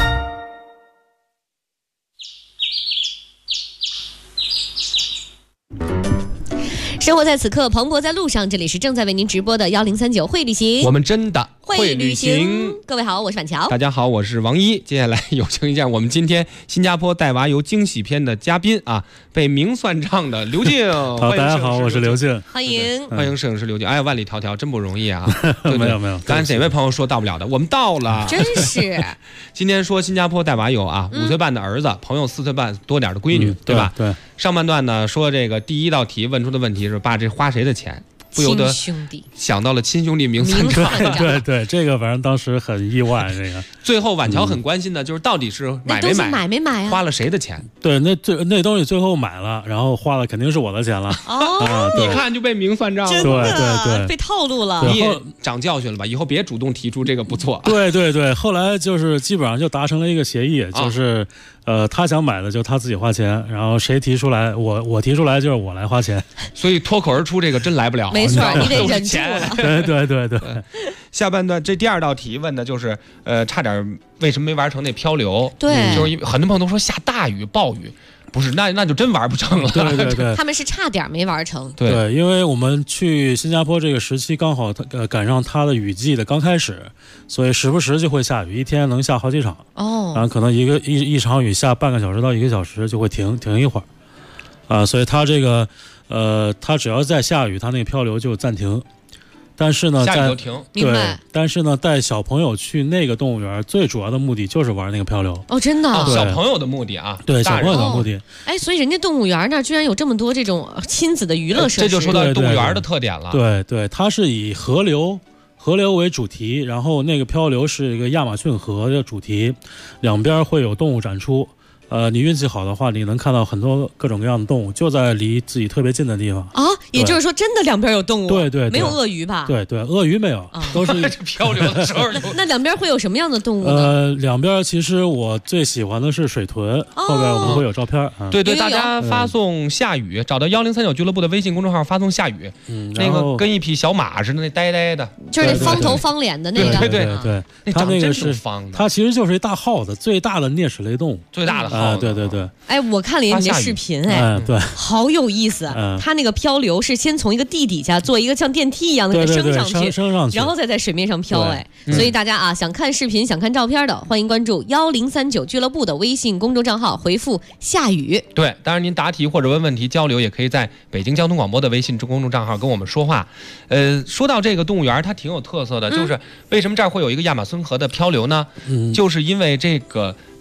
生活在此刻，蓬勃在路上。这里是正在为您直播的1039会旅行， 我们真的会旅行。各位好，我是板桥。 大家好，我是王一。接下来有请一下我们今天新加坡带娃游惊喜篇的嘉宾啊，被明算账的刘静。 好，大家好，我是刘静。 欢迎， 欢迎摄影师刘静。哎呀，万里迢迢真不容易啊！ 没有没有， 刚才哪位朋友说到不了的，我们到了， 真是。 今天说新加坡带娃游啊，5岁半的儿子，朋友4岁半多点的闺女，对吧？ 对。 上半段呢说这个第一道题问出的问题是爸，这花谁的钱？不由得想到了亲兄弟明算账。 对对，这个反正当时很意外。这个最后晚桥很关心的就是到底是买没买，花了谁的钱？ 对，那东西最后买了，然后花了肯定是我的钱了。 哦， 你看就被明算账了， 对对对， 被套路了。 你也长教训了吧？以后别主动提出这个不错。 对对对，后来就是基本上就达成了一个协议，就是他想买的就他自己花钱，然后谁提出来，我提出来就是我来花钱。 所以脱口而出这个真来不了。 没错，你得忍住了。 对对对对。 下半段这第2道题问的就是差点为什么没玩成那漂流？ 对， 就是很多朋友都说下大雨暴雨，不是那就真玩不成了。 对对对， 他们是差点没玩成。 对，因为我们去新加坡这个时期刚好赶上它的雨季的刚开始，所以时不时就会下雨，一天能下好几场。 哦， 然后可能一场雨下半个小时到1个小时就会停一会儿，所以它这个它只要在下雨，它那个漂流就暂停。但是呢， 下雨就停， 对。但是呢，带小朋友去那个动物园，最主要的目的就是玩那个漂流。 哦，真的， 小朋友的目的啊， 对，小朋友的目的。 哎，所以人家动物园那居然有这么多这种亲子的娱乐设施， 这就说到动物园的特点了。 对对，它是以河流为主题，然后那个漂流是一个亚马逊河的主题，两边会有动物展出。你运气好的话，你能看到很多各种各样的动物，就在离自己特别近的地方啊。也就是说，真的两边有动物？ 对对， 没有鳄鱼吧？ 对对，鳄鱼没有，都是漂流的时候。 那两边会有什么样的动物呢？ 两边其实我最喜欢的是水豚，后边我们会有照片。 对对，大家发送下雨，找到1039俱乐部的微信公众号发送下雨，那个跟一匹小马似的，那呆呆的， 就是那方头方脸的那个。 对对对， 它那个是方的， 它其实就是一大耗子，最大的啮齿类动物， 最大的耗子。 对对对。 哎，我看了你的视频，哎， 对， 好有意思。它那个漂流是先从一个地底下做一个像电梯一样的给升上去，然后再在水面上漂。哎，所以大家啊，想看视频、想看照片的，欢迎关注1039俱乐部的微信公众账号，回复下雨。 对，当然您答题或者问问题交流，也可以在北京交通广播的微信公众账号跟我们说话。说到这个动物园，它挺有特色的，就是为什么这儿会有一个亚马孙河的漂流呢？就是因为这个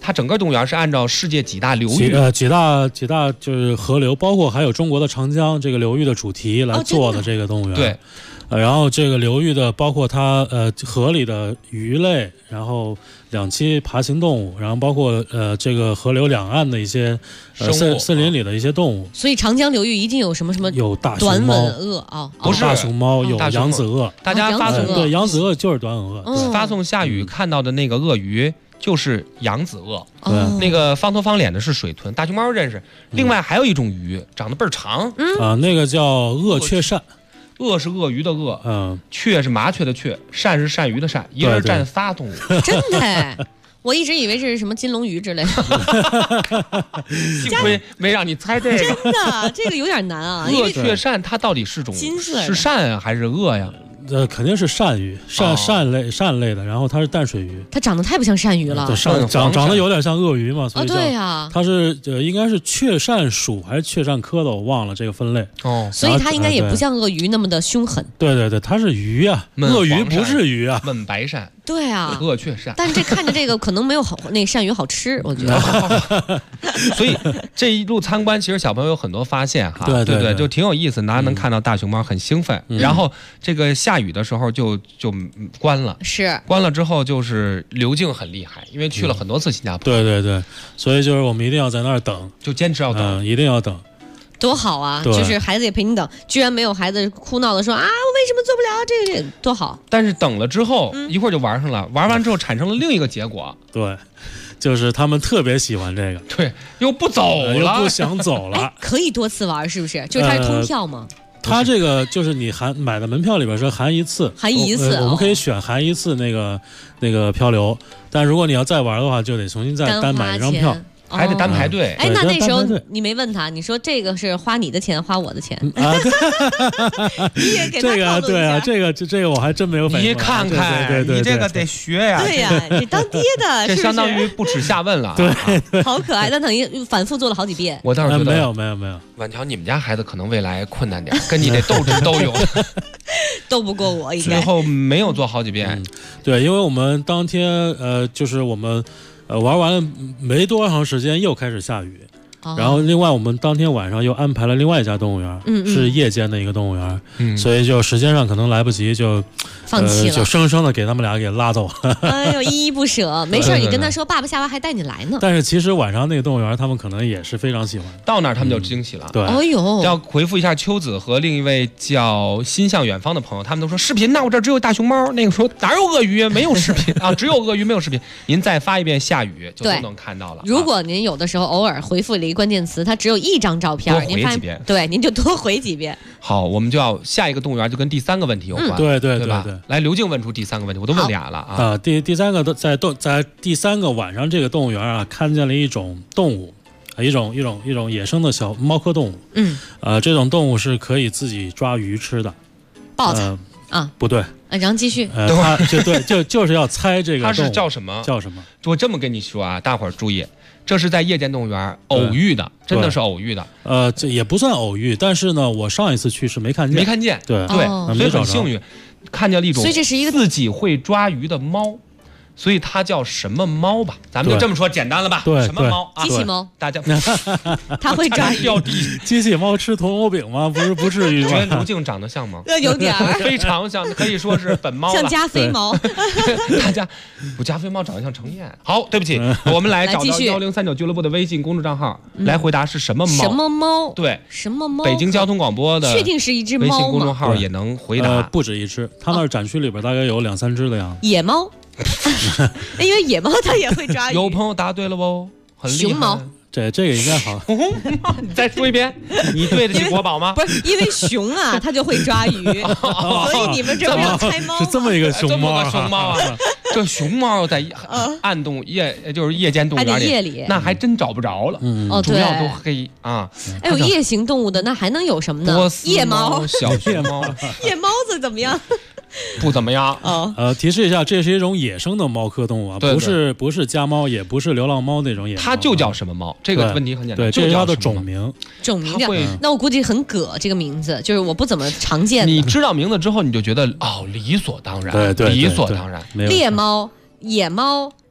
它整个动物园是按照世界几大流域几大就是河流，包括还有中国的长江这个流域的主题来做的这个动物园。 对。 然后这个流域的包括它河里的鱼类，然后两栖爬行动物，然后包括这个河流两岸的一些森林里的一些动物。 所以长江流域一定有什么有大熊短猫、 吻鳄啊， 不是大熊猫，有扬子鳄。 大家发送对扬子鳄就是短吻鳄， 发送下雨看到的那个鳄鱼就是扬子鳄，那个方头方脸的是水豚，大熊猫认识。另外还有一种鱼长得倍儿长， 那个叫鳄雀鳝。 鳄是鳄鱼的鳄，雀是麻雀的雀，鳝是鳝鱼的鳝，一人占仨动物。 真的，我一直以为这是什么金龙鱼之类的。 幸亏没让你猜这个。 真的，这个有点难啊。 鳄雀鳝它到底是种是鳝啊还是鳄呀？ 肯定是鳝鱼，鳝类的，然后它是淡水鱼。 它长得太不像鳝鱼了， 长得有点像鳄鱼嘛，所以对呀， 它是应该是雀鳝属还是雀鳝科的，我忘了这个分类。 所以它应该也不像鳄鱼那么的凶狠。 对，它是鱼啊，鳄鱼不是鱼啊。 吻白鳝。 对啊， 鳄雀鳝。 但是这看着这个可能没有那鳝鱼好吃，我觉得。 所以这一路参观，其实小朋友有很多发现哈。对，就挺有意思，能看到大熊猫很兴奋。然后这个下雨的时候就关了，关了之后就是刘静很厉害，因为去了很多次新加坡。 对，所以就是我们一定要在那儿等， 就坚持要等， 一定要等。 多好啊！就是孩子也陪你等，居然没有孩子哭闹的说啊，我为什么做不了这个，多好。 但是等了之后，一会儿就玩上了，玩完之后产生了另一个结果。 对，就是他们特别喜欢这个， 对，又不走了， 又不想走了。 可以多次玩，是不是？就是它是通票吗？ 它这个就是你买的门票里边是含一次，我们可以选含一次那个漂流，但如果你要再玩的话，就得重新再单买一张票。 还得单排队。 那时候你没问他，你说这个是花你的钱，花我的钱啊？ 你也给他这个对啊，这个我还真没有反应。 你看看，你这个得学呀。 对呀，这当爹的， 这相当于不耻下问了。 对， 好可爱，但等于反复做了好几遍。 我倒是觉得没有。 婉乔，你们家孩子可能未来困难点，跟你这斗志都有， 斗不过我。 最后没有做好几遍。 对，因为我们当天就是我们。玩完了没多长时间，又开始下雨。然后另外我们当天晚上又安排了另外一家动物园，是夜间的一个动物园，所以就时间上可能来不及，就放弃了， 就生生的给他们俩给拉走了。 哎呦，依依不舍。没事，你跟他说爸爸下回还带你来呢。 但是其实晚上那个动物园他们可能也是非常喜欢， 到那儿他们就惊喜了。 对， 哎呦， 要回复一下秋子和另一位叫心向远方的朋友，他们都说视频，那我这只有大熊猫。那个说哪有鳄鱼，没有视频啊，只有鳄鱼没有视频。您再发一遍下雨就都能看到了。 如果您有的时候偶尔回复了一个关键词，它只有一张照片， 您回几遍， 对，您就多回几遍。 好，我们就要下一个动物园就跟第三个问题有关， 对吧？来，刘静问出第三个问题，我都问俩了啊。 第三个在第三个晚上，这个动物园啊，看见了一种动物，一种野生的小猫科动物。这种动物是可以自己抓鱼吃的。 豹子啊？ 不对。 然后继续。 它就是要猜这个它是叫什么？我这么跟你说啊，大伙儿注意。这是在夜间动物园偶遇的，真的是偶遇的。 这也不算偶遇，但是呢，我上一次去是没看见。对， 所以很幸运，看见了一种， 所以这是一个自己会抓鱼的猫。所以它叫什么猫吧？咱们就这么说，简单了吧？ 对， 什么猫？ 机器猫。 大家， 它会抓掉地。 机器猫吃铜锣饼吗？不至于吧？ 觉得刘静长得像吗？ 有点儿， 非常像，可以说是本猫了。 像加菲猫。 大家不加菲猫长得像程燕。好，对不起，我们来找到1039俱乐部的微信公众账号来回答是什么猫？ 什么猫？ 对， 什么猫？ 北京交通广播的， 确定是一只猫吗？ 微信公众号也能回答， 不止一只，它那展区里边大概有2-3只的样子。 野猫。因为野猫它也会抓鱼。 有朋友答对了不？很厉害。 熊猫， 这个应该好。 你再说一遍，你对得起国宝吗？ 不是，因为熊啊，它就会抓鱼，所以你们这不要猜猫。 是这么一个熊猫啊！这熊猫在暗动就是夜间动物园里， 夜里那还真找不着了。主要都黑啊。 哎呦，夜行动物的那还能有什么呢？夜猫、 小野猫、 夜猫子怎么样？ 不怎么样。 提示一下，这是一种野生的猫科动物啊，不是家猫，也不是流浪猫那种野猫。 它就叫什么猫？这个问题很简单。 对，这是它的种名。 种名叫，那我估计很葛这个名字，就是我不怎么常见的。 你知道名字之后，你就觉得理所当然。 对， 理所当然。 猎猫、野猫、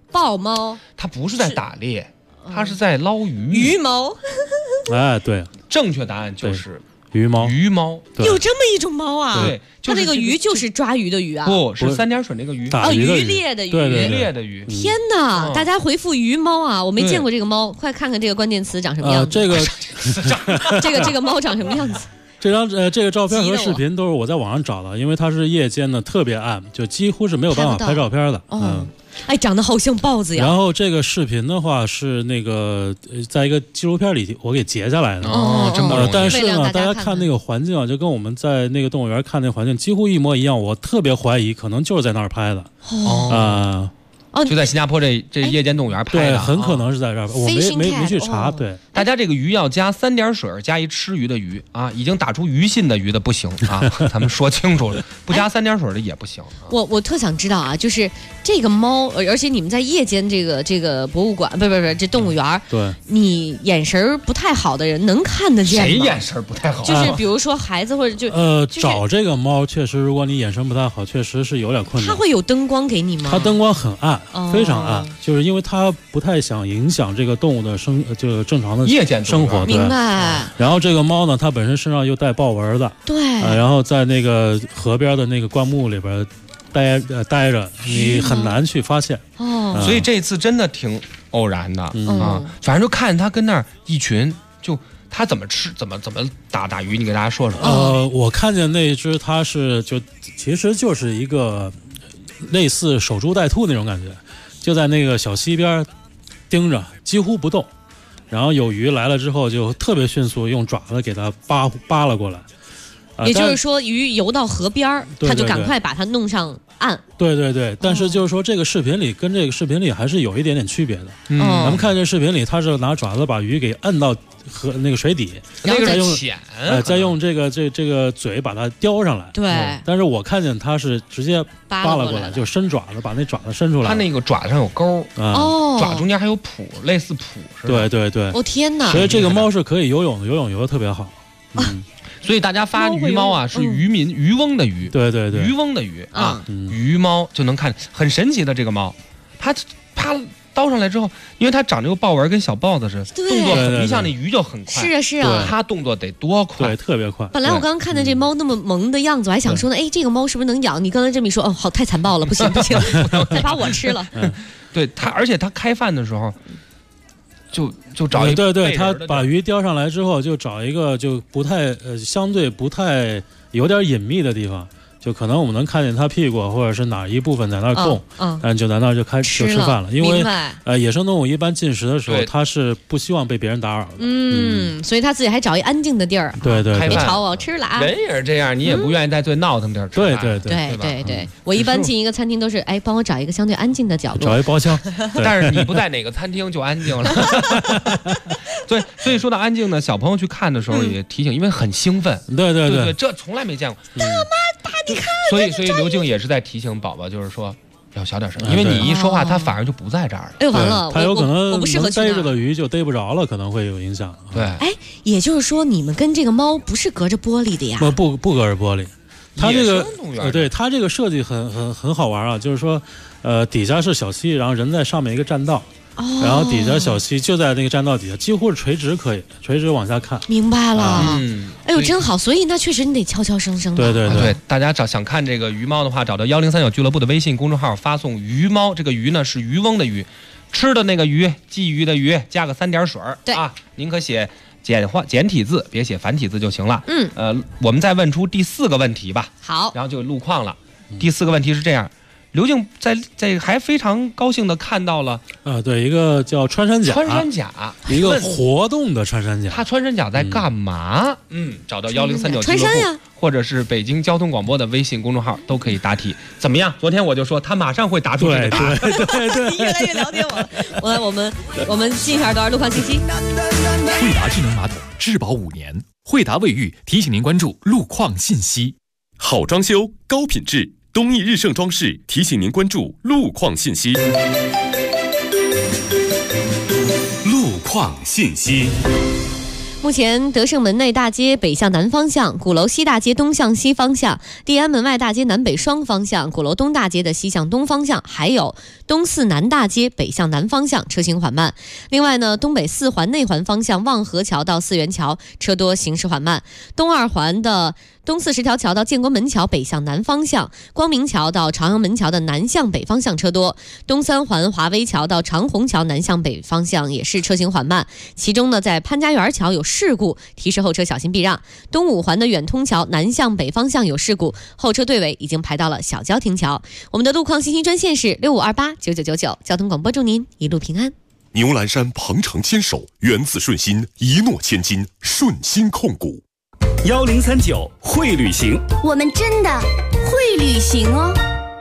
豹猫， 它不是在打猎，它是在捞鱼。 鱼猫。 哎，对， 正确答案就是鱼猫。 鱼猫有这么一种猫啊？ 对， 它那个鱼就是抓鱼的鱼啊？ 不是三点水那个鱼， 鱼猎的鱼。 鱼猎的鱼。 天哪！大家回复鱼猫啊！我没见过这个猫，快看看这个关键词长什么样子。 这个猫长什么样子？ 这个照片和视频都是我在网上找的，因为它是夜间呢特别暗，就几乎是没有办法拍照片的。 哎，长得好像豹子呀。 然后这个视频的话是那个在一个纪录片里我给截下来的。 真不容易。 但是呢，大家看那个环境啊，就跟我们在那个动物园看那个环境几乎一模一样。我特别怀疑，可能就是在那儿拍的。 就在新加坡这夜间动物园拍的， 对，很可能是在这儿。我没去查。对， 大家这个鱼要加3点水，加一吃鱼的鱼啊，已经打出鱼信的鱼的不行啊，咱们说清楚了，不加3点水的也不行。 我特想知道啊，就是这个猫，而且你们在夜间这个博物馆，不是这动物园， 对， 你眼神不太好的人能看得见吗？ 谁眼神不太好？ 就是比如说孩子或者找这个猫，确实如果你眼神不太好，确实是有点困难。 它会有灯光给你吗？ 它灯光很暗。非常暗，就是因为它不太想影响这个动物的就正常的夜间生活。 明白。 然后这个猫呢，它本身身上又带豹纹的， 对。 然后在那个河边的那个灌木里边待着，你很难去发现。 所以这次真的挺偶然的啊。反正就看它跟那儿一群，就它怎么吃，怎么打鱼，你给大家说说。 我看见那只它是其实就是一个类似守株待兔那种感觉，就在那个小溪边盯着，几乎不动。然后有鱼来了之后，就特别迅速用爪子给它扒了过来。 也就是说，鱼游到河边，它就赶快把它弄上岸。 对，但是就是说，这个视频里跟这个视频里还是有一点点区别的。咱们看这视频里，它是拿爪子把鱼给摁到那个水底， 然后再用这个嘴把它叼上来。 对， 但是我看见它是直接扒拉过来，就伸爪子把那爪子伸出来。 它那个爪子上有钩，爪中间还有蹼，类似蹼似的。对。 哦天哪！ 所以这个猫是可以游泳的，游泳游得特别好。 所以大家发鱼猫啊，是渔翁的鱼， 对， 渔翁的鱼啊，鱼猫就能看很神奇的这个猫，它啪叨上来之后，因为它长这个豹纹跟小豹子似的，动作很，你像那鱼就很快， 是啊， 它动作得多快， 对，特别快。 本来我刚刚看见这猫那么萌的样子，我还想说呢，哎，这个猫是不是能养？你刚才这么一说，好，太残暴了，不行，再把我吃了。 对它，而且它开饭的时候。就找一个对，他把鱼叼上来之后，就找一个就不太相对不太有点隐秘的地方，就可能我们能看见他屁股或者是哪一部分在那儿动，就在那儿就吃饭了。因为野生动物一般进食的时候，它是不希望被别人打扰的。 所以他自己还找一安静的地儿。 对， 别吵我吃了啊。 人也是这样，你也不愿意在最闹腾地儿吃。 对。 我一般进一个餐厅都是帮我找一个相对安静的角落， 找一包厢。 但是你不在哪个餐厅就安静了。对，所以说到安静呢，小朋友去看的时候也提醒，因为很兴奋。 对， 这从来没见过。 妈，爸，你看。 所以刘静也是在提醒宝宝，就是说要小点声，因为你一说话，他反而就不在这儿了。 哎呦，完了， 他有可能我不适合逮着的鱼就逮不着了，可能会有影响。 对， 哎，也就是说，你们跟这个猫不是隔着玻璃的呀？ 不隔着玻璃。它这个对它这个设计很好玩啊，就是说，底下是小溪，然后人在上面一个栈道。然后底下小溪就在那个栈道底下，几乎是垂直往下看。 明白了，哎呦，真好！所以那确实你得悄悄声声的。 对， 大家想看这个鱼猫的话，找到1039俱乐部的微信公众号，发送鱼猫，这个鱼呢是渔翁的鱼，吃的那个鱼，鲫鱼的鱼，加个3点水对啊，您可写简体字，别写繁体字就行了。我们再问出第4个问题吧。 好， 然后就有路况了。第4个问题是这样。刘静在还非常高兴的看到了对，一个叫穿山甲，一个活动的穿山甲。 他穿山甲在干嘛？找到1039俱乐部或者是北京交通广播的微信公众号都可以答题。怎么样？昨天我就说他马上会答出这个答案。 对，越来越了解我了。我们进一下段路况信息。 惠达智能马桶质保5年，惠达卫浴提醒您关注路况信息。 好装修，高品质。东义日盛装饰提醒您关注路况信息。路况信息。 目前德胜门内大街北向南方向、鼓楼西大街东向西方向、地安门外大街南北双方向、鼓楼东大街的西向东方向，还有东四南大街北向南方向车行缓慢。另外呢，东北四环内环方向望河桥到四元桥车多，行驶缓慢。东二环的东40条桥到建国门桥北向南方向，光明桥到朝阳门桥的南向北方向车多。东三环华威桥到长虹桥南向北方向也是车行缓慢。其中呢，在潘家园桥有事故，提示后车小心避让。东五环的远通桥南向北方向有事故，后车队尾已经排到了小交亭桥。我们的路况信息专线是65289999，交通广播祝您一路平安。 牛栏山鹏程牵手，源自顺心，一诺千金，顺心控股。 1039会旅行， 我们真的会旅行哦。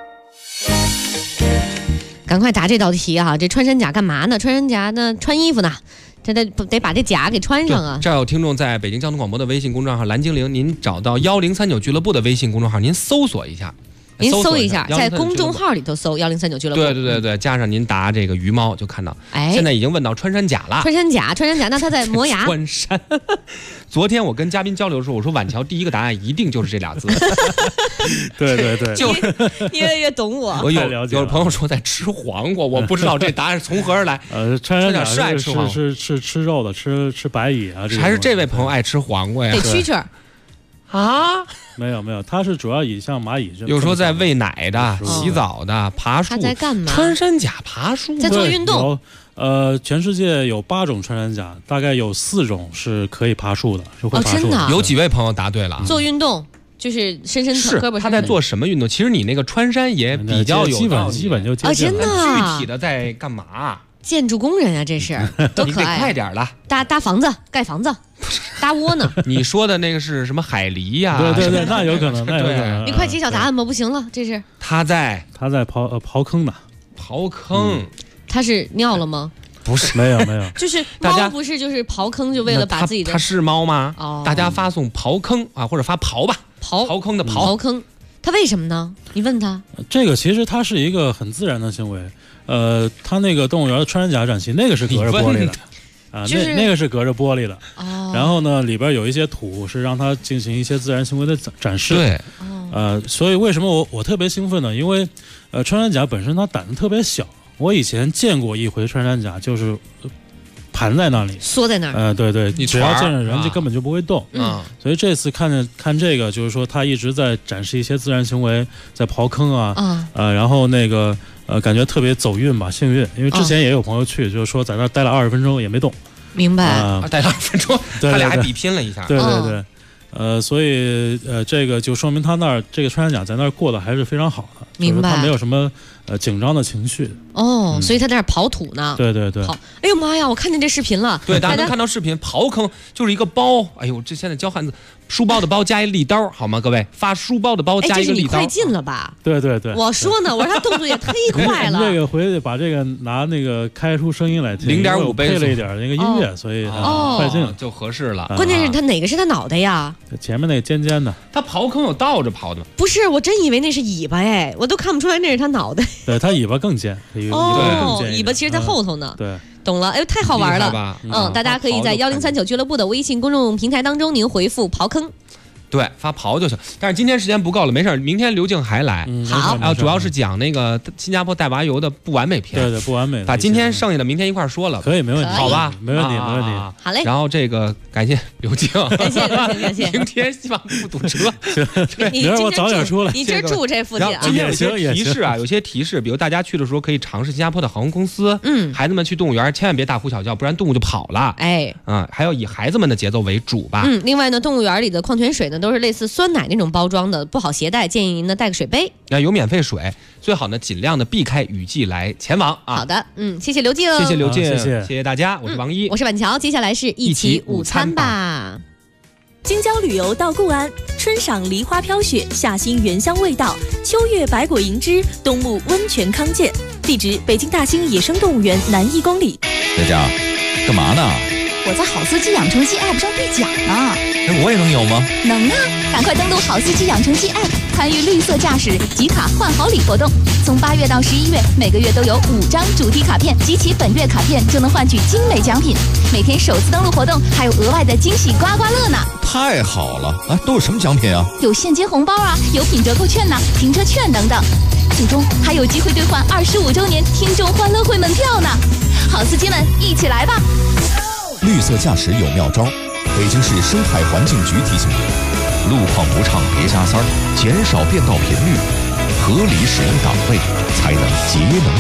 赶快答这道题啊！这穿山甲干嘛呢？穿山甲呢，穿衣服呢，这得把这甲给穿上啊！ 这儿有听众在北京交通广播的微信公众号蓝精灵，您找到1039俱乐部的微信公众号，您搜索一下。 您搜一下，在公众号里头搜1039俱乐部。 对，加上您答这个鱼猫就看到。现在已经问到穿山甲了。 穿山甲，那他在磨牙。 穿山。昨天我跟嘉宾交流的时候，我说晚桥第一个答案一定就是这俩字。 对， 就是越来越懂我。 我有朋友说在吃黄瓜，我不知道这答案是从何而来。 穿山甲是爱吃黄瓜， 是吃肉的，吃白蚁啊。 还是这位朋友爱吃黄瓜呀？ 得蛐蛐啊？ 没有，它是主要以像蚂蚁， 有说在喂奶的、洗澡的、爬树。 他在干嘛？ 穿山甲爬树， 在做运动。 全世界有8种穿山甲，大概有4种是可以爬树的，是会爬树的。 真的？ 有几位朋友答对了。 做运动就是伸胳膊。 他在做什么运动？其实你那个穿山也比较有基本就接近了。 真的？ 具体的在干嘛？ 建筑工人啊，这是多可爱！ 你得快点了， 搭房子、盖房子、搭窝呢。 你说的那个是什么海狸呀？ 对，那有可能， 你快揭晓答案吧！不行了，这是他在刨坑呢。 刨坑， 他是尿了吗？ 不是， 没有， 就是猫不是就是刨坑，就为了把自己的。 他是猫吗？ 哦， 大家发送刨坑啊，或者发刨吧，刨坑的刨坑。他为什么呢？你问他。 这个其实它是一个很自然的行为。它那个动物园的穿山甲展期，那个是隔着玻璃的啊，那个是隔着玻璃的。 哦。 然后呢，里边有一些土是让它进行一些自然行为的展示。 对。 所以为什么我特别兴奋呢？因为穿山甲本身它胆子特别小。我以前见过一回穿山甲，就是盘在那里， 缩在那儿。 对，只要见着人就根本就不会动。所以这次看这个，就是说他一直在展示一些自然行为，在刨坑啊，然后那个感觉特别走运吧，幸运。因为之前也有朋友去，就是说在那待了20分钟也没动。 明白。 待了20分钟，他俩还比拼了一下。 对。所以这个就说明他那儿这个穿山甲在那儿过得还是非常好的， 明白？ 他没有什么紧张的情绪。 所以他在那儿刨土呢。 对。 好，哎呦妈呀！我看见这视频了。 对，大家能看到视频，刨坑就是一个包。哎呦，这现在教汉字，书包的包加一利刀，好吗？各位，发书包的包加一个利刀。 这是你快进了吧？ 对。 我说呢，我说他动作也忒快了。 这个回去把这个拿那个开出声音来听 ，0.5倍配了一点那个音乐，所以快进就合适了。 关键是他哪个是他脑袋呀？ 前面那个尖尖的。 他刨坑有倒着刨的吗？ 不是，我真以为那是尾巴哎，我都看不出来那是他脑袋。 对，他尾巴更尖。 尾巴其实在后头呢。 对。 懂了，哎呦，太好玩了。大家可以在1039俱乐部的微信公众平台当中，您回复刨坑。 对，发刨就行。但是今天时间不够了，没事，明天刘静还来。 好， 主要是讲那个新加坡带娃游的不完美篇。 对，不完美。 把今天剩下的明天一块说了。 可以，没问题。 好吧， 没问题。 好嘞。 然后这个感谢刘静， 感谢。 明天希望不堵车。 明儿我早点出来。 你今儿住这附近啊？ 今天有些提示啊，有些提示，比如大家去的时候可以尝试新加坡的航空公司。孩子们去动物园千万别大呼小叫，不然动物就跑了。还要以孩子们的节奏为主吧。 另外呢，动物园里的矿泉水呢都是类似酸奶那种包装的，不好携带，建议您呢带个水杯。 有免费水，最好呢尽量的避开雨季来前往啊。 好的，谢谢刘静， 谢谢刘静，谢谢大家，我是王一， 我是板桥，接下来是一起午餐吧。 京郊旅游到固安，春赏梨花飘雪，夏欣原香味道，秋月百果银枝，冬沐温泉康健。地址：北京大兴野生动物园南1公里。 佳佳，干嘛呢？ 我在好司机养成系 App 上兑奖呢。 我也能有吗？ 能啊！赶快登录好司机养成系 App，参与绿色驾驶集卡换好礼活动。 从8月到11月，每个月都有5张主题卡片，集齐本月卡片就能换取精美奖品。每天首次登录活动还有额外的惊喜刮刮乐呢！ 太好了啊！都有什么奖品啊？ 有现金红包啊，有品折扣券呐、停车券等等。最终还有机会兑换25周年听众欢乐会门票呢！好司机们，一起来吧！ 绿色驾驶有妙招，北京市生态环境局提醒你：路况不畅别加塞儿，减少变道频率，合理使用档位，才能节能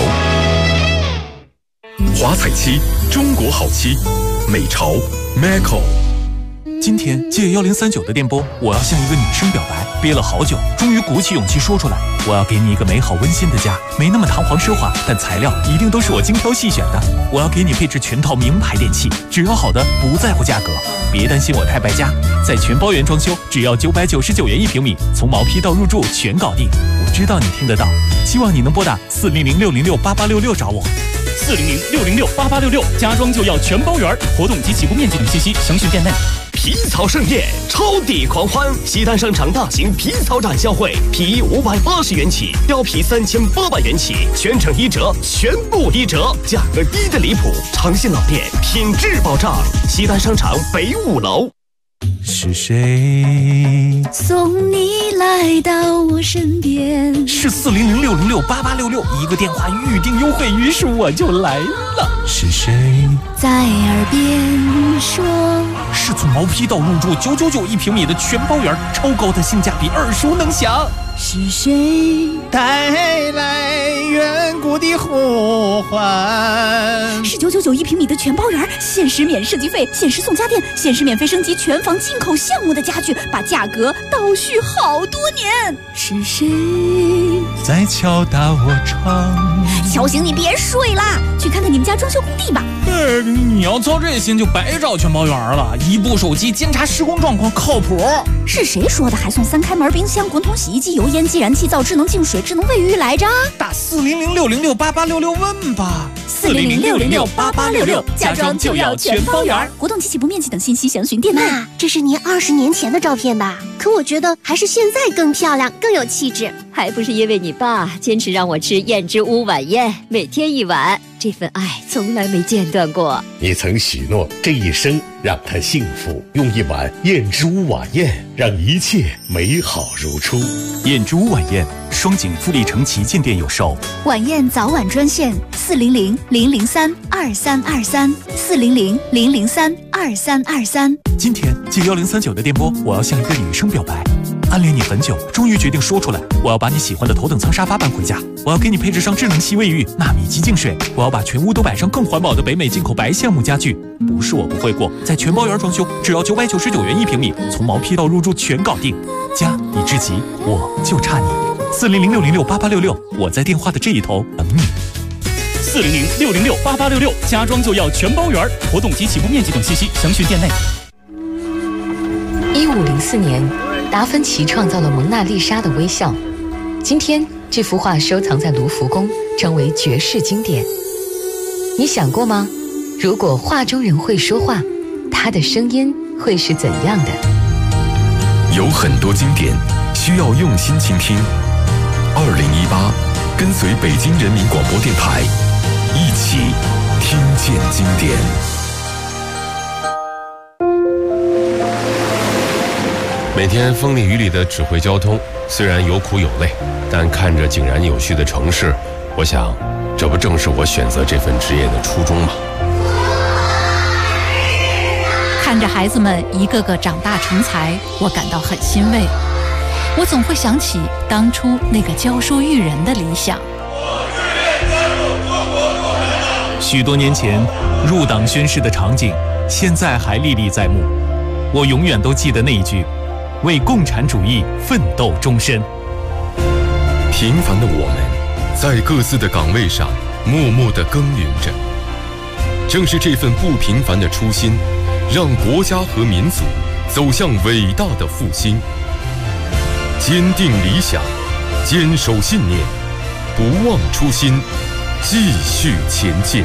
省油。 华彩漆，中国好漆，美潮 Macco。 今天借1039的电波，我要向一个女生表白，憋了好久，终于鼓起勇气说出来。我要给你一个美好温馨的家，没那么堂皇奢华，但材料一定都是我精挑细选的。我要给你配置全套名牌电器，只要好的，不在乎价格。别担心我太败家，在全包圆装修，只要999元1平米，从毛坯到入住全搞定。我知道你听得到，希望你能拨打400-606-8866找我。 400-606-8866，家装就要全包圆，活动及起步面积等信息详询店内。 皮草盛宴，超抵狂欢！西单商场大型皮草展销会，皮衣580元起，貂皮3800元起，全程1折，全部1折，价格低得离谱，诚信老店，品质保障。西单商场北5楼。 是谁送你来到我身边？ 是400-606-8866，一个电话预定优惠，于是我就来了。是谁在耳边说？ 是从毛坯到入住9991平米的全包圆，超高的性价比，耳熟能详。 是谁带来远古的呼唤？ 是9991平米的全包圆，限时免设计费，限时送家电，限时免费升级全房进口项目的家具，把价格倒叙好多年。是谁在敲打我窗？ 小醒，你别睡啦，去看看你们家装修工地吧。 你要操这心就白找全包圆了，一部手机监察施工状况，靠谱。 是谁说的还送3开门冰箱、滚筒洗衣机、油烟机、燃气灶、智能净水、智能卫浴来着？ 打400-606-8866问吧。 400-606-8866，家装就要全包圆。活动及起步面积等信息详询店内。 妈，这是您20年前的照片吧？可我觉得还是现在更漂亮，更有气质。 还不是因为你爸坚持让我吃燕之屋晚宴，每天1碗，这份爱从来没间断过。 你曾许诺这一生让他幸福，用1碗燕之屋晚宴让一切美好如初。 燕之屋晚宴，双井富力城旗舰店有售。 晚宴早晚专线400-003-2323 400-003-2323。 今天借1039的电波，我要向一个女生表白。暗恋你很久，终于决定说出来。我要把你喜欢的头等舱沙发搬回家，我要给你配置上智能吸卫浴、纳米级净水，我要把全屋都摆上更环保的北美进口白橡木家具。不是我不会过，在全包圆装修，只要999元1平米，从毛坯到入住全搞定。家你知己，我就差你。400-606-8866，我在电话的这一头等你。 400-606-8866，家装就要全包圆，活动及起步面积等信息详询店内。 1504年，达芬奇创造了蒙娜丽莎的微笑。今天，这幅画收藏在卢浮宫，成为绝世经典。你想过吗？如果画中人会说话，他的声音会是怎样的？ 有很多经典需要用心倾听。2018，跟随北京人民广播电台，一起听见经典。 每天风里雨里的指挥交通，虽然有苦有累，但看着井然有序的城市，我想，这不正是我选择这份职业的初衷吗？ 看着孩子们一个个长大成才，我感到很欣慰。我总会想起当初那个教书育人的理想。 许多年前入党宣誓的场景，现在还历历在目。我永远都记得那一句：为共产主义奋斗终身。 平凡的我们，在各自的岗位上默默地耕耘着。正是这份不平凡的初心，让国家和民族走向伟大的复兴。坚定理想，坚守信念，不忘初心，继续前进。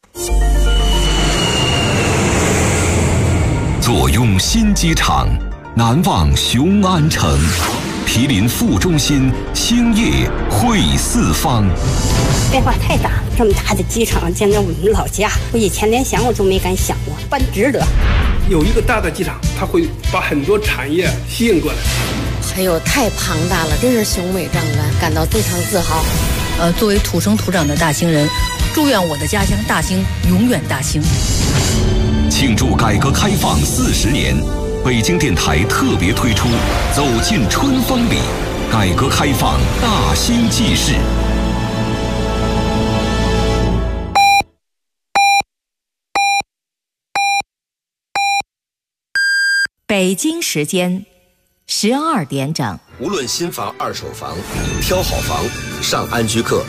坐拥新机场， 难忘雄安城。毗邻副中心，星夜会四方。 变化太大了，这么大的机场，简直我们老家，我以前连想我都没敢想过，办值得。 有一个大的机场，它会把很多产业吸引过来。 哎呦，太庞大了，真是雄伟壮观，感到非常自豪。 作为土生土长的大兴人，祝愿我的家乡大兴永远大兴。 庆祝改革开放40年。北京电台特别推出《走进春风里》，改革开放大兴纪事。 北京时间12点整。 无论新房、二手房，挑好房，上安居客